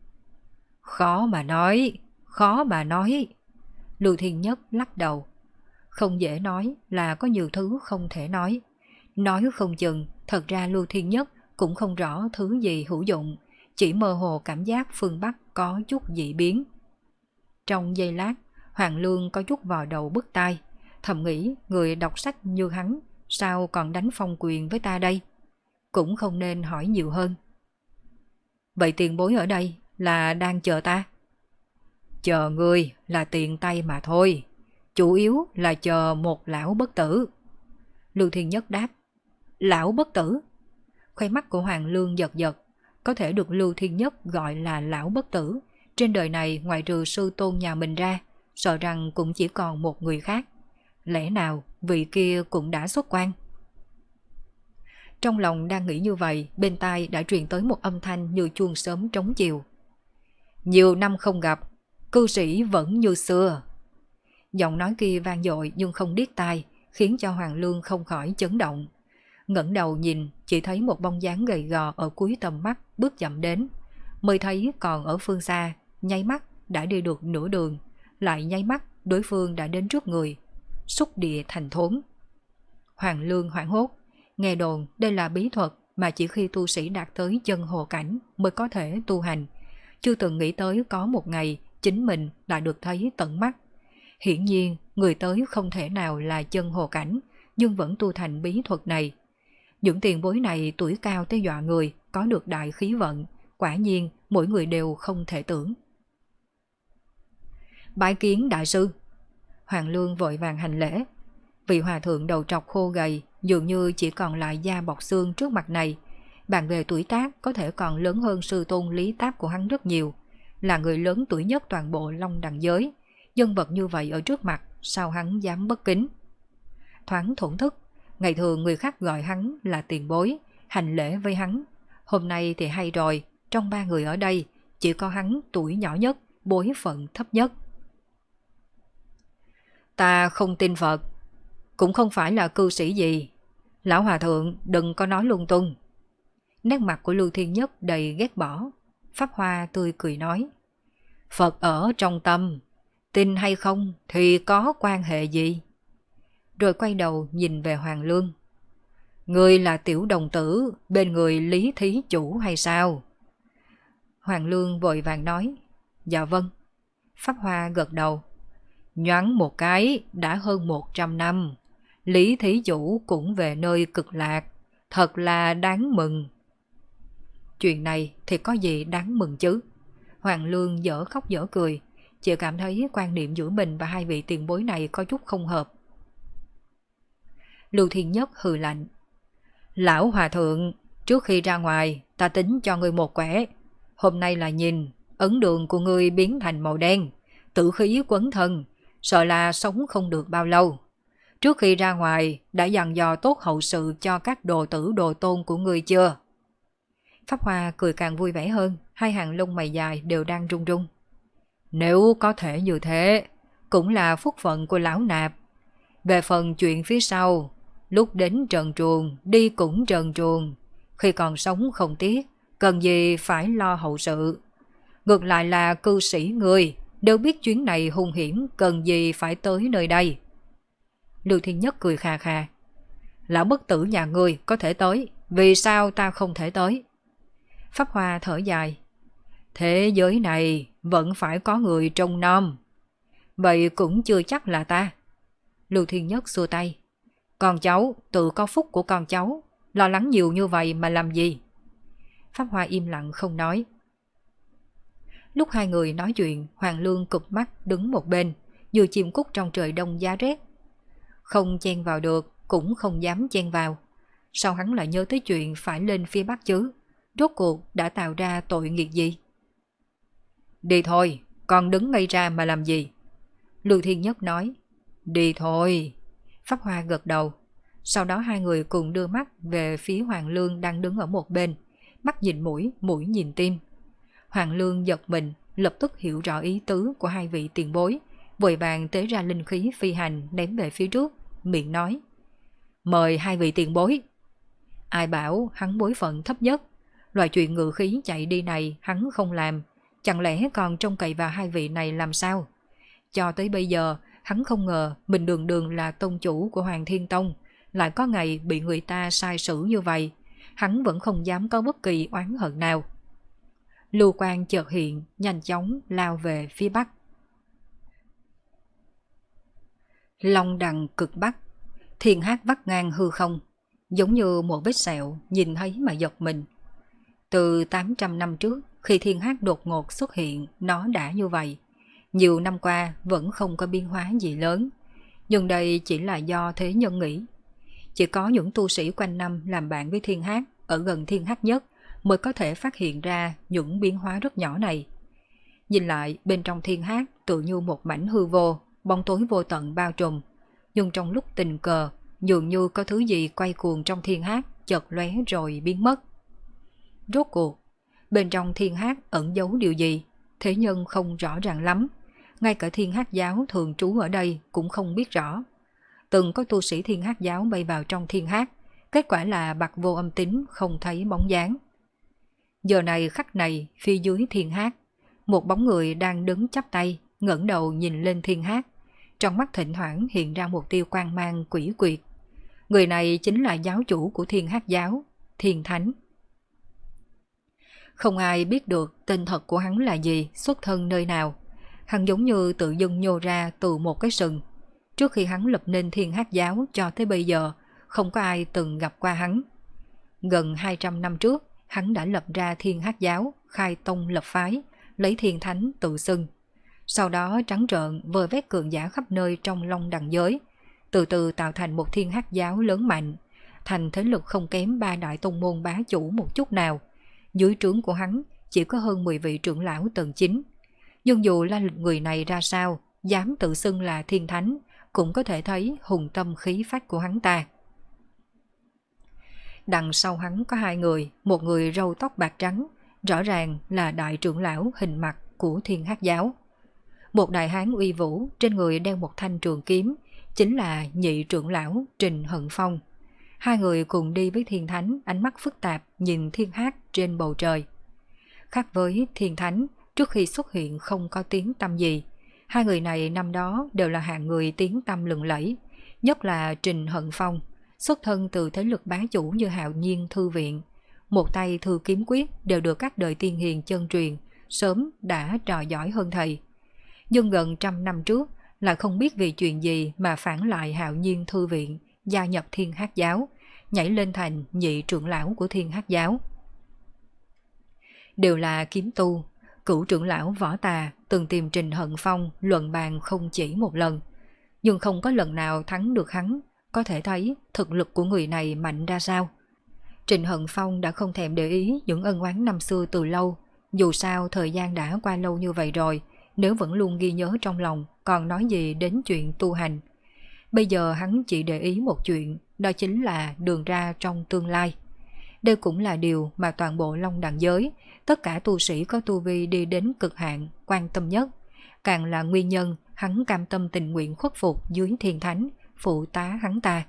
Khó mà nói, khó mà nói. Lưu Thiên Nhất lắc đầu. Không dễ nói là có nhiều thứ không thể nói. Nói không chừng, thật ra Lưu Thiên Nhất cũng không rõ thứ gì hữu dụng, chỉ mơ hồ cảm giác phương Bắc có chút dị biến. Trong giây lát, Hoàng Lương có chút vò đầu bứt tai, thầm nghĩ người đọc sách như hắn sao còn đánh phong quyền với ta đây? Cũng không nên hỏi nhiều hơn. Vậy tiền bối ở đây là đang chờ ta? Chờ ngươi là tiền tay mà thôi, chủ yếu là chờ một lão bất tử. Lưu Thiên Nhất đáp. Lão bất tử? Khoe mắt của Hoàng Lương giật giật. Có thể được Lưu Thiên Nhất gọi là lão bất tử, trên đời này ngoài trừ sư tôn nhà mình ra, sợ rằng cũng chỉ còn một người khác. Lẽ nào vị kia cũng đã xuất quan? Trong lòng đang nghĩ như vậy, bên tai đã truyền tới một âm thanh như chuông sớm trống chiều. Nhiều năm không gặp, cư sĩ vẫn như xưa. Giọng nói kia vang dội nhưng không điếc tai, khiến cho Hoàng Lương không khỏi chấn động. Ngẩng đầu nhìn, chỉ thấy một bóng dáng gầy gò ở cuối tầm mắt bước chậm đến. Mới thấy còn ở phương xa, nháy mắt đã đi được nửa đường, lại nháy mắt đối phương đã đến trước người. Xúc địa thành thốn. Hoàng Lương hoảng hốt, nghe đồn đây là bí thuật mà chỉ khi tu sĩ đạt tới chân hồ cảnh mới có thể tu hành. Chưa từng nghĩ tới có một ngày chính mình lại được thấy tận mắt. Hiển nhiên người tới không thể nào là chân hồ cảnh, nhưng vẫn tu thành bí thuật này. Những tiền bối này tuổi cao tới dọa người, có được đại khí vận, quả nhiên mỗi người đều không thể tưởng. Bái kiến đại sư. Hoàng Lương vội vàng hành lễ. Vị hòa thượng đầu trọc khô gầy, dường như chỉ còn lại da bọc xương trước mặt này. Bàn về tuổi tác có thể còn lớn hơn sư tôn Lý Táp của hắn rất nhiều, là người lớn tuổi nhất toàn bộ Long Đằng giới. Nhân vật như vậy ở trước mặt, sao hắn dám bất kính? Thoáng thổn thức, ngày thường người khác gọi hắn là tiền bối, hành lễ với hắn. Hôm nay thì hay rồi, trong ba người ở đây, chỉ có hắn tuổi nhỏ nhất, bối phận thấp nhất. Ta không tin Phật, cũng không phải là cư sĩ gì. Lão hòa thượng đừng có nói lung tung. Nét mặt của Lưu Thiên Nhất đầy ghét bỏ. Pháp Hoa tươi cười nói, Phật ở trong tâm, tin hay không thì có quan hệ gì? Rồi quay đầu nhìn về Hoàng Lương. Người là tiểu đồng tử bên người Lý Thí Chủ hay sao? Hoàng Lương vội vàng nói, dạ vâng. Pháp Hoa gật đầu. Nhoáng một cái đã hơn một trăm năm, Lý Thí Chủ cũng về nơi cực lạc, thật là đáng mừng. Chuyện này thì có gì đáng mừng chứ? Hoàng Lương dở khóc dở cười, chỉ cảm thấy quan niệm giữa mình và hai vị tiền bối này có chút không hợp. Lưu Thiên Nhất hừ lạnh. Lão hòa thượng, trước khi ra ngoài ta tính cho ngươi một quẻ. Hôm nay là nhìn ấn đường của ngươi biến thành màu đen, tử khí quấn thân, sợ là sống không được bao lâu. Trước khi ra ngoài đã dặn dò tốt hậu sự cho các đồ tử đồ tôn của ngươi chưa? Pháp Hoa cười càng vui vẻ hơn, hai hàng lông mày dài đều đang rung rung. Nếu có thể như thế, cũng là phúc phận của lão nạp. Về phần chuyện phía sau, lúc đến trần truồng, đi cũng trần truồng. Khi còn sống không tiếc, cần gì phải lo hậu sự. Ngược lại là cư sĩ người, đều biết chuyến này hung hiểm, cần gì phải tới nơi đây. Lưu Thiên Nhất cười khà khà. Lão bất tử nhà ngươi có thể tới, vì sao ta không thể tới? Pháp Hoa thở dài. Thế giới này vẫn phải có người trông nom. Vậy cũng chưa chắc là ta. Lưu Thiên Nhất xua tay. Con cháu, tự có phúc của con cháu, lo lắng nhiều như vậy mà làm gì? Pháp Hoa im lặng không nói. Lúc hai người nói chuyện, Hoàng Lương cụp mắt đứng một bên, như chim cút trong trời đông giá rét. Không chen vào được, cũng không dám chen vào. Sao hắn lại nhớ tới chuyện phải lên phía Bắc chứ? Rốt cuộc đã tạo ra tội nghiệp gì? Đi thôi, con đứng ngây ra mà làm gì? Lưu Thiên Nhất nói. Đi thôi. Pháp Hoa gật đầu. Sau đó hai người cùng đưa mắt về phía Hoàng Lương đang đứng ở một bên. Mắt nhìn mũi, mũi nhìn tim. Hoàng Lương giật mình, lập tức hiểu rõ ý tứ của hai vị tiền bối, vội vàng tế ra linh khí phi hành ném về phía trước, miệng nói. Mời hai vị tiền bối. Ai bảo hắn bối phận thấp nhất, loại chuyện ngự khí chạy đi này hắn không làm, chẳng lẽ còn trông cậy vào hai vị này làm sao? Cho tới bây giờ, hắn không ngờ mình đường đường là tông chủ của Hoàng Thiên Tông, lại có ngày bị người ta sai sử như vậy, hắn vẫn không dám có bất kỳ oán hận nào. Lưu quang chợt hiện, nhanh chóng lao về phía Bắc. Long Đằng cực Bắc, thiên hát vắt ngang hư không, giống như một vết sẹo, nhìn thấy mà giật mình. Từ tám trăm năm trước, khi thiên hát đột ngột xuất hiện, nó đã như vậy. Nhiều năm qua vẫn không có biến hóa gì lớn, nhưng đây chỉ là do thế nhân nghĩ. Chỉ có những tu sĩ quanh năm làm bạn với thiên hát, ở gần thiên hát nhất, mới có thể phát hiện ra những biến hóa rất nhỏ này. Nhìn lại, bên trong thiên hát tự như một mảnh hư vô, bóng tối vô tận bao trùm, nhưng trong lúc tình cờ, dường như có thứ gì quay cuồng trong thiên hát, chợt lóe rồi biến mất. Rốt cuộc, bên trong thiên hát ẩn giấu điều gì? thế nhân không rõ ràng lắm. Ngay cả Thiên Hắc giáo thường trú ở đây cũng không biết rõ. Từng có tu sĩ Thiên Hắc giáo bay vào trong Thiên Hắc, kết quả là bặt vô âm tín, không thấy bóng dáng. Giờ này khắc này, phía dưới Thiên Hắc, một bóng người đang đứng chắp tay, ngẩng đầu nhìn lên Thiên Hắc. Trong mắt thỉnh thoảng hiện ra một tia quang mang quỷ quyệt. Người này chính là giáo chủ của Thiên Hắc giáo, Thiên Thánh. Không ai biết được tên thật của hắn là gì, xuất thân nơi nào. Hắn giống như tự dưng nhô ra từ một cái sừng. Trước khi hắn lập nên Thiên Hắc giáo cho tới bây giờ, không có ai từng gặp qua hắn. Gần hai trăm năm trước, hắn đã lập ra Thiên Hắc giáo, khai tông lập phái, lấy Thiên Thánh tự xưng. Sau đó trắng trợn vơ vét cường giả khắp nơi trong Long Đằng giới, từ từ tạo thành một Thiên Hắc giáo lớn mạnh, thành thế lực không kém ba đại tông môn bá chủ một chút nào. Dưới trướng của hắn chỉ có hơn mười vị trưởng lão tầng chín. Nhưng dù la lịch người này ra sao, dám tự xưng là Thiên Thánh, cũng có thể thấy hùng tâm khí phách của hắn ta. Đằng sau hắn có hai người, một người râu tóc bạc trắng, rõ ràng là đại trưởng lão hình mặt của Thiên Hắc giáo. Một đại hán uy vũ, trên người đeo một thanh trường kiếm, chính là nhị trưởng lão Trình Hận Phong. Hai người cùng đi với Thiên Thánh, ánh mắt phức tạp nhìn Thiên Hắc trên bầu trời. Khác với Thiên Thánh, trước khi xuất hiện không có tiếng tăm gì. Hai người này năm đó đều là hạng người tiếng tăm lừng lẫy, nhất là Trình Hận Phong, xuất thân từ thế lực bá chủ như Hạo Nhiên Thư Viện. Một tay thư kiếm quyết đều được các đời tiên hiền chân truyền, sớm đã trò giỏi hơn thầy. Nhưng gần trăm năm trước là không biết vì chuyện gì mà phản lại Hạo Nhiên Thư Viện, gia nhập Thiên Hắc giáo, nhảy lên thành nhị trưởng lão của Thiên Hắc giáo. Đều là kiếm tu, cửu trưởng lão Võ Tà từng tìm Trình Hận Phong luận bàn không chỉ một lần, nhưng không có lần nào thắng được hắn, có thể thấy thực lực của người này mạnh ra sao. Trình Hận Phong đã không thèm để ý những ân oán năm xưa từ lâu, dù sao thời gian đã qua lâu như vậy rồi, nếu vẫn luôn ghi nhớ trong lòng, còn nói gì đến chuyện tu hành. Bây giờ hắn chỉ để ý một chuyện, đó chính là đường ra trong tương lai. Đây cũng là điều mà toàn bộ Long Đằng giới, tất cả tu sĩ có tu vi đi đến cực hạn, quan tâm nhất. Càng là nguyên nhân hắn cam tâm tình nguyện khuất phục dưới Thiên Thánh, phụ tá hắn ta.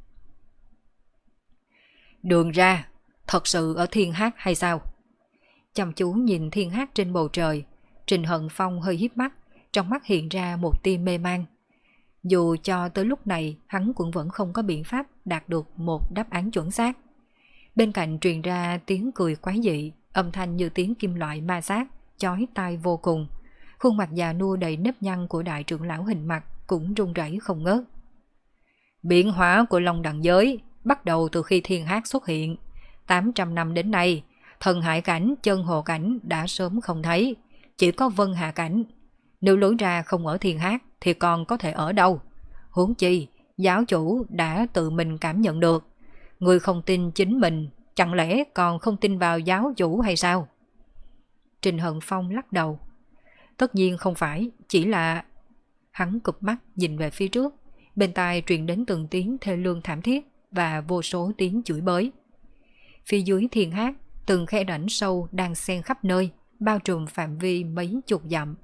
Đường ra, thật sự ở Thiên Hắc hay sao? Chăm chú nhìn Thiên Hắc trên bầu trời, Trình Hận Phong hơi híp mắt, trong mắt hiện ra một tia mê man. Dù cho tới lúc này hắn cũng vẫn không có biện pháp đạt được một đáp án chuẩn xác. Bên cạnh truyền ra tiếng cười quái dị, âm thanh như tiếng kim loại ma sát, chói tai vô cùng. Khuôn mặt già nua đầy nếp nhăn của đại trưởng lão hình mặt cũng run rẩy không ngớt. Biến hóa của Long Đằng giới bắt đầu từ khi Thiên Hắc xuất hiện. tám trăm năm đến nay, thần hải cảnh, chân hồ cảnh đã sớm không thấy, chỉ có vân hạ cảnh. Nếu lối ra không ở Thiên Hắc thì còn có thể ở đâu? Huống chi, giáo chủ đã tự mình cảm nhận được. Người không tin chính mình, chẳng lẽ còn không tin vào giáo chủ hay sao? Trình Hận Phong lắc đầu. Tất nhiên không phải, chỉ là... Hắn cụp mắt nhìn về phía trước, bên tai truyền đến từng tiếng thê lương thảm thiết và vô số tiếng chửi bới. Phía dưới Thiên Hắc, từng khe rãnh sâu đang xen khắp nơi, bao trùm phạm vi mấy chục dặm.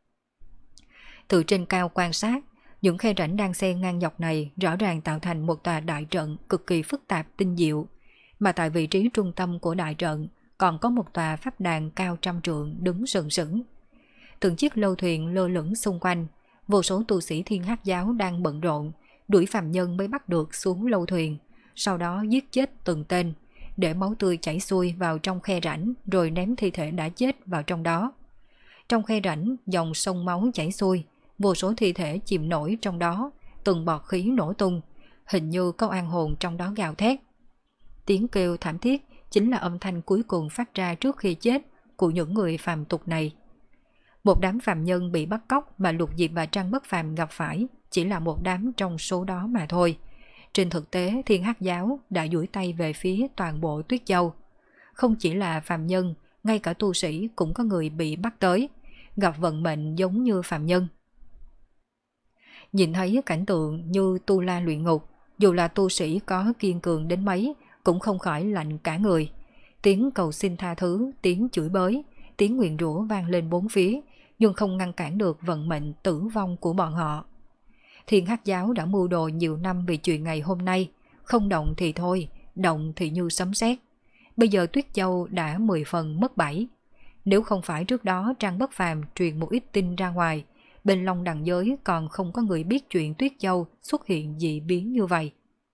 Từ trên cao quan sát, những khe rãnh đang xen ngang dọc này rõ ràng tạo thành một tòa đại trận cực kỳ phức tạp tinh diệu, mà tại vị trí trung tâm của đại trận còn có một tòa pháp đàn cao trăm trượng đứng sừng sững. Từng chiếc lâu thuyền lơ lửng xung quanh, vô số tu sĩ Thiên Hắc giáo đang bận rộn, đuổi phàm nhân mới bắt được xuống lâu thuyền, sau đó giết chết từng tên, để máu tươi chảy xuôi vào trong khe rãnh rồi ném thi thể đã chết vào trong đó. Trong khe rãnh, dòng sông máu chảy xuôi, vô số thi thể chìm nổi trong đó, từng bọt khí nổ tung, hình như có oan hồn trong đó gào thét. Tiếng kêu thảm thiết chính là âm thanh cuối cùng phát ra trước khi chết của những người phàm tục này. Một đám phàm nhân bị bắt cóc mà Lục Diệp và Trang Bất Phàm gặp phải chỉ là một đám trong số đó mà thôi. Trên thực tế, Thiên Hắc giáo đã duỗi tay về phía toàn bộ Tuyết Châu. Không chỉ là phàm nhân, ngay cả tu sĩ cũng có người bị bắt tới, gặp vận mệnh giống như phàm nhân. Nhìn thấy cảnh tượng như tu la luyện ngục, dù là tu sĩ có kiên cường đến mấy cũng không khỏi lạnh cả người. Tiếng cầu xin tha thứ, tiếng chửi bới, tiếng nguyền rủa vang lên bốn phía, nhưng không ngăn cản được vận mệnh tử vong của bọn họ. Thiên Hắc giáo đã mưu đồ nhiều năm vì chuyện ngày hôm nay, không động thì thôi, động thì như sấm sét. Bây giờ Tuyết Châu đã mười phần mất bảy. Nếu không phải trước đó Trang Bất Phàm truyền một ít tin ra ngoài, bên Long Đằng giới còn không có người biết chuyện Tuyết Châu xuất hiện dị biến như vậy.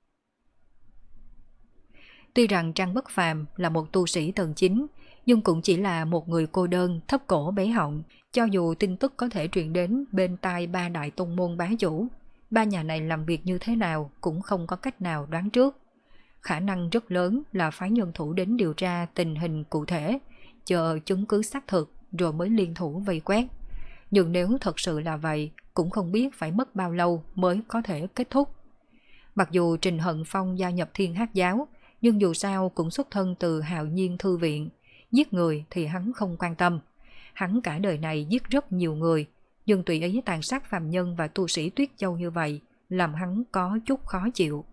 Tuy rằng Trang Bất Phàm là một tu sĩ tầng chín, nhưng cũng chỉ là một người cô đơn, thấp cổ bé họng. Cho dù tin tức có thể truyền đến bên tai ba đại tông môn bá chủ, ba nhà này làm việc như thế nào cũng không có cách nào đoán trước. Khả năng rất lớn là phái nhân thủ đến điều tra tình hình cụ thể, chờ chứng cứ xác thực rồi mới liên thủ vây quét. Nhưng nếu thật sự là vậy, cũng không biết phải mất bao lâu mới có thể kết thúc. Mặc dù Trình Hận Phong gia nhập Thiên Hắc giáo, nhưng dù sao cũng xuất thân từ Hạo Nhiên Thư viện. Giết người thì hắn không quan tâm. Hắn cả đời này giết rất nhiều người, nhưng tùy ý tàn sát phàm nhân và tu sĩ Tuyết Châu như vậy, làm hắn có chút khó chịu.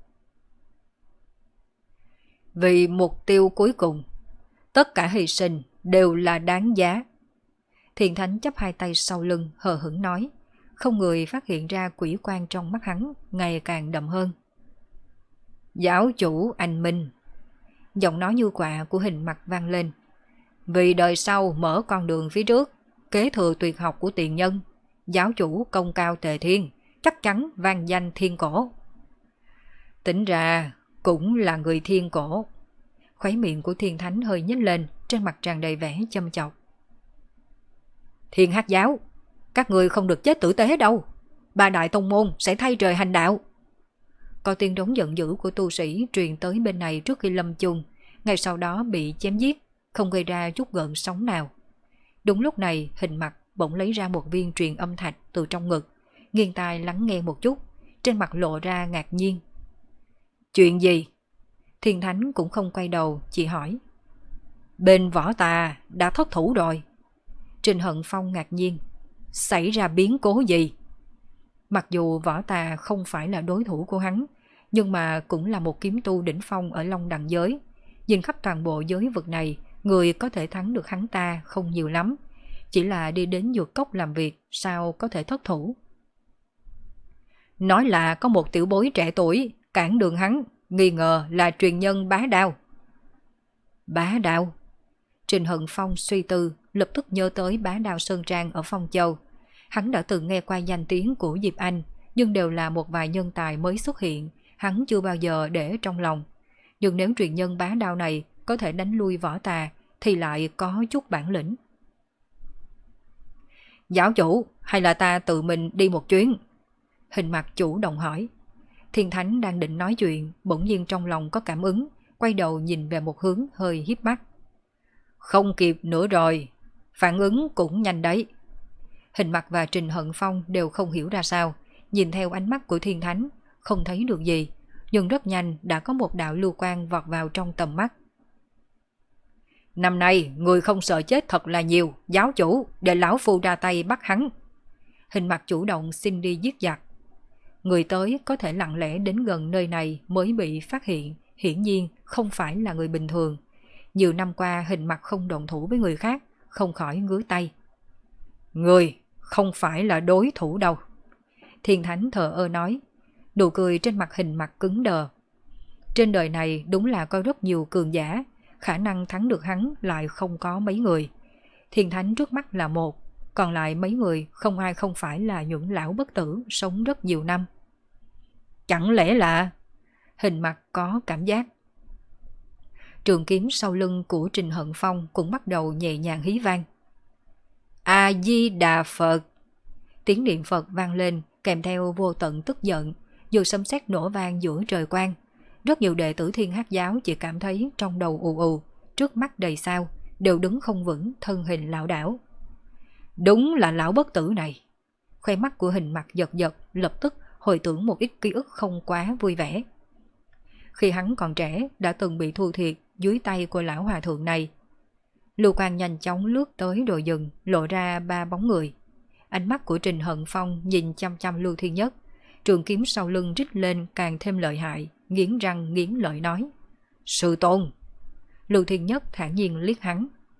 Vì mục tiêu cuối cùng, tất cả hy sinh đều là đáng giá. Thiền Thánh chắp hai tay sau lưng hờ hững nói, không người phát hiện ra quỷ quan trong mắt hắn ngày càng đậm hơn. Giáo chủ anh Minh. Giọng nói như quạ của Hình Mặc vang lên. Vì đời sau mở con đường phía trước, kế thừa tuyệt học của tiền nhân, giáo chủ công cao tề thiên, chắc chắn vang danh thiên cổ. Tính ra cũng là người thiên cổ. Khóe miệng của Thiên Thánh hơi nhếch lên, trên mặt tràn đầy vẻ châm chọc. Thiên Hắc giáo, các người không được chết tử tế đâu. Ba đại tông môn sẽ thay trời hành đạo. Có tiếng đống giận dữ của tu sĩ truyền tới bên này trước khi lâm chung, ngay sau đó bị chém giết, không gây ra chút gợn sóng nào. Đúng lúc này, Hình Mặc bỗng lấy ra một viên truyền âm thạch từ trong ngực, nghiêng tai lắng nghe một chút, trên mặt lộ ra ngạc nhiên. Chuyện gì? Thiên Thánh cũng không quay đầu, chỉ hỏi. Bên võ tà đã thất thủ rồi. Trình Hận Phong ngạc nhiên. Xảy ra biến cố gì? Mặc dù võ tà không phải là đối thủ của hắn, nhưng mà cũng là một kiếm tu đỉnh phong ở Long Đằng giới. Nhìn khắp toàn bộ giới vực này, người có thể thắng được hắn ta không nhiều lắm. Chỉ là đi đến dược cốc làm việc, sao có thể thất thủ? Nói là có một tiểu bối trẻ tuổi cản đường hắn, nghi ngờ là truyền nhân Bá Đao. Bá Đao? Trình Hận Phong suy tư, lập tức nhớ tới Bá Đao Sơn Trang ở Phong Châu. Hắn đã từng nghe qua danh tiếng của Diệp Anh, nhưng đều là một vài nhân tài mới xuất hiện, hắn chưa bao giờ để trong lòng. Nhưng nếu truyền nhân Bá Đao này có thể đánh lui võ tà, thì lại có chút bản lĩnh. Giáo chủ, hay là ta tự mình đi một chuyến? Hình Mặc chủ động hỏi. Thiên Thánh đang định nói chuyện, bỗng nhiên trong lòng có cảm ứng, quay đầu nhìn về một hướng hơi híp mắt. Không kịp nữa rồi, phản ứng cũng nhanh đấy. Hình Mặc và Trình Hận Phong đều không hiểu ra sao, nhìn theo ánh mắt của Thiên Thánh, không thấy được gì, nhưng rất nhanh đã có một đạo lưu quang vọt vào trong tầm mắt. Năm nay, người không sợ chết thật là nhiều, giáo chủ, để lão phu ra tay bắt hắn. Hình Mặc chủ động xin đi giết giặc. Người tới có thể lặng lẽ đến gần nơi này mới bị phát hiện, hiển nhiên không phải là người bình thường. Nhiều năm qua Hình Mặc không động thủ với người khác, không khỏi ngứa tay. Người không phải là đối thủ đâu. Thiên Thánh thờ ơ nói, nụ cười trên mặt Hình Mặc cứng đờ. Trên đời này đúng là có rất nhiều cường giả, khả năng thắng được hắn lại không có mấy người. Thiên Thánh trước mắt là một, còn lại mấy người không ai không phải là những lão bất tử sống rất nhiều năm. Chẳng lẽ là... Hình Mặc có cảm giác. Trường kiếm sau lưng của Trình Hận Phong cũng bắt đầu nhẹ nhàng hí vang. A-di-đà Phật. Tiếng niệm Phật vang lên kèm theo vô tận tức giận, dù sấm sét nổ vang giữa trời quang. Rất nhiều đệ tử Thiên Hắc giáo chỉ cảm thấy trong đầu ù ù, trước mắt đầy sao, đều đứng không vững, thân hình lảo đảo. Đúng là lão bất tử này. Khoe mắt của Hình Mặc giật giật, lập tức hồi tưởng một ít ký ức không quá vui vẻ. Khi hắn còn trẻ đã từng bị thua thiệt dưới tay của lão hòa thượng này. Lưu quang nhanh chóng lướt tới đồi rừng, lộ ra ba bóng người. Ánh mắt của Trình Hận Phong nhìn chăm chăm Lưu Thiên Nhất, trường kiếm sau lưng rít lên càng thêm lợi hại, nghiến răng nghiến lợi nói. Sư tôn. Lưu Thiên Nhất thản nhiên liếc hắn.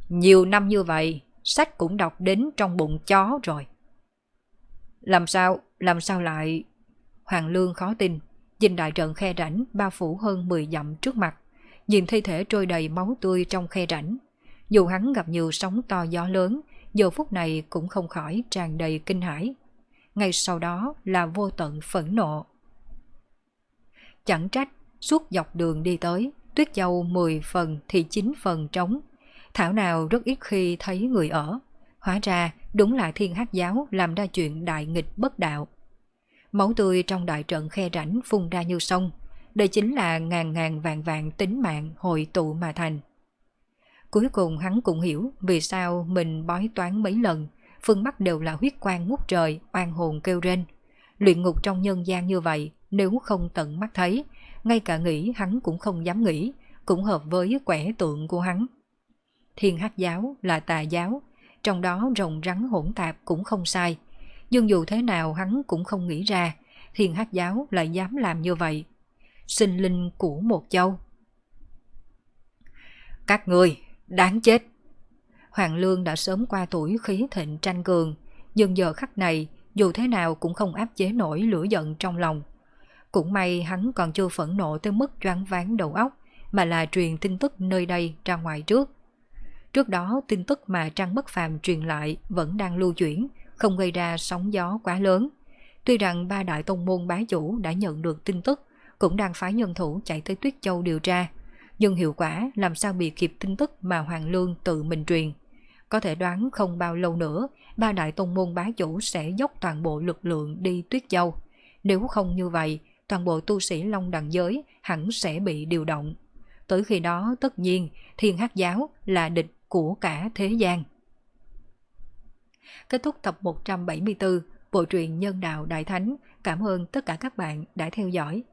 Nhiều năm như vậy, sách cũng đọc đến trong bụng chó rồi. Làm sao, làm sao lại... Hoàng Lương khó tin, nhìn đại trận khe rãnh bao phủ hơn mười dặm trước mặt, nhìn thi thể trôi đầy máu tươi trong khe rãnh. Dù hắn gặp nhiều sóng to gió lớn, giờ phút này cũng không khỏi tràn đầy kinh hãi. Ngay sau đó là vô tận phẫn nộ. Chẳng trách, suốt dọc đường đi tới, Tuyết Châu mười phần thì chín phần trống. Thảo nào rất ít khi thấy người ở. Hóa ra đúng là Thiên Hắc Giáo làm ra chuyện đại nghịch bất đạo. Máu tươi trong đại trận khe rãnh phun ra như sông. Đây chính là ngàn ngàn vạn vạn tính mạng hội tụ mà thành. Cuối cùng hắn cũng hiểu vì sao mình bói toán mấy lần, phương mắt đều là huyết quang ngút trời, oan hồn kêu rên. Luyện ngục trong nhân gian như vậy, nếu không tận mắt thấy, ngay cả nghĩ hắn cũng không dám nghĩ, cũng hợp với quẻ tượng của hắn. Thiên Hắc Giáo là tà giáo, trong đó rồng rắn hỗn tạp cũng không sai. Nhưng dù thế nào hắn cũng không nghĩ ra, Thiên Hắc Giáo lại dám làm như vậy. Sinh linh của một châu. Các người đáng chết. Hoàng Lương đã sớm qua tuổi khí thịnh tranh cường, nhưng giờ khắc này dù thế nào cũng không áp chế nổi lửa giận trong lòng. Cũng may hắn còn chưa phẫn nộ tới mức choáng váng đầu óc, mà là truyền tin tức nơi đây ra ngoài trước. Trước đó tin tức mà Trang Bất Phàm truyền lại vẫn đang lưu chuyển, không gây ra sóng gió quá lớn. Tuy rằng ba đại tông môn bá chủ đã nhận được tin tức, cũng đang phái nhân thủ chạy tới Tuyết Châu điều tra, nhưng hiệu quả làm sao bị kịp tin tức mà Hoàng Lương tự mình truyền. Có thể đoán không bao lâu nữa, ba đại tông môn bá chủ sẽ dốc toàn bộ lực lượng đi Tuyết Châu. Nếu không như vậy, toàn bộ tu sĩ Long Đằng giới hẳn sẽ bị điều động. Tới khi đó tất nhiên Thiên Hắc Giáo là địch của cả thế gian. Kết thúc tập một trăm bảy mươi tư, bộ truyện Nhân Đạo Đại Thánh. Cảm ơn tất cả các bạn đã theo dõi.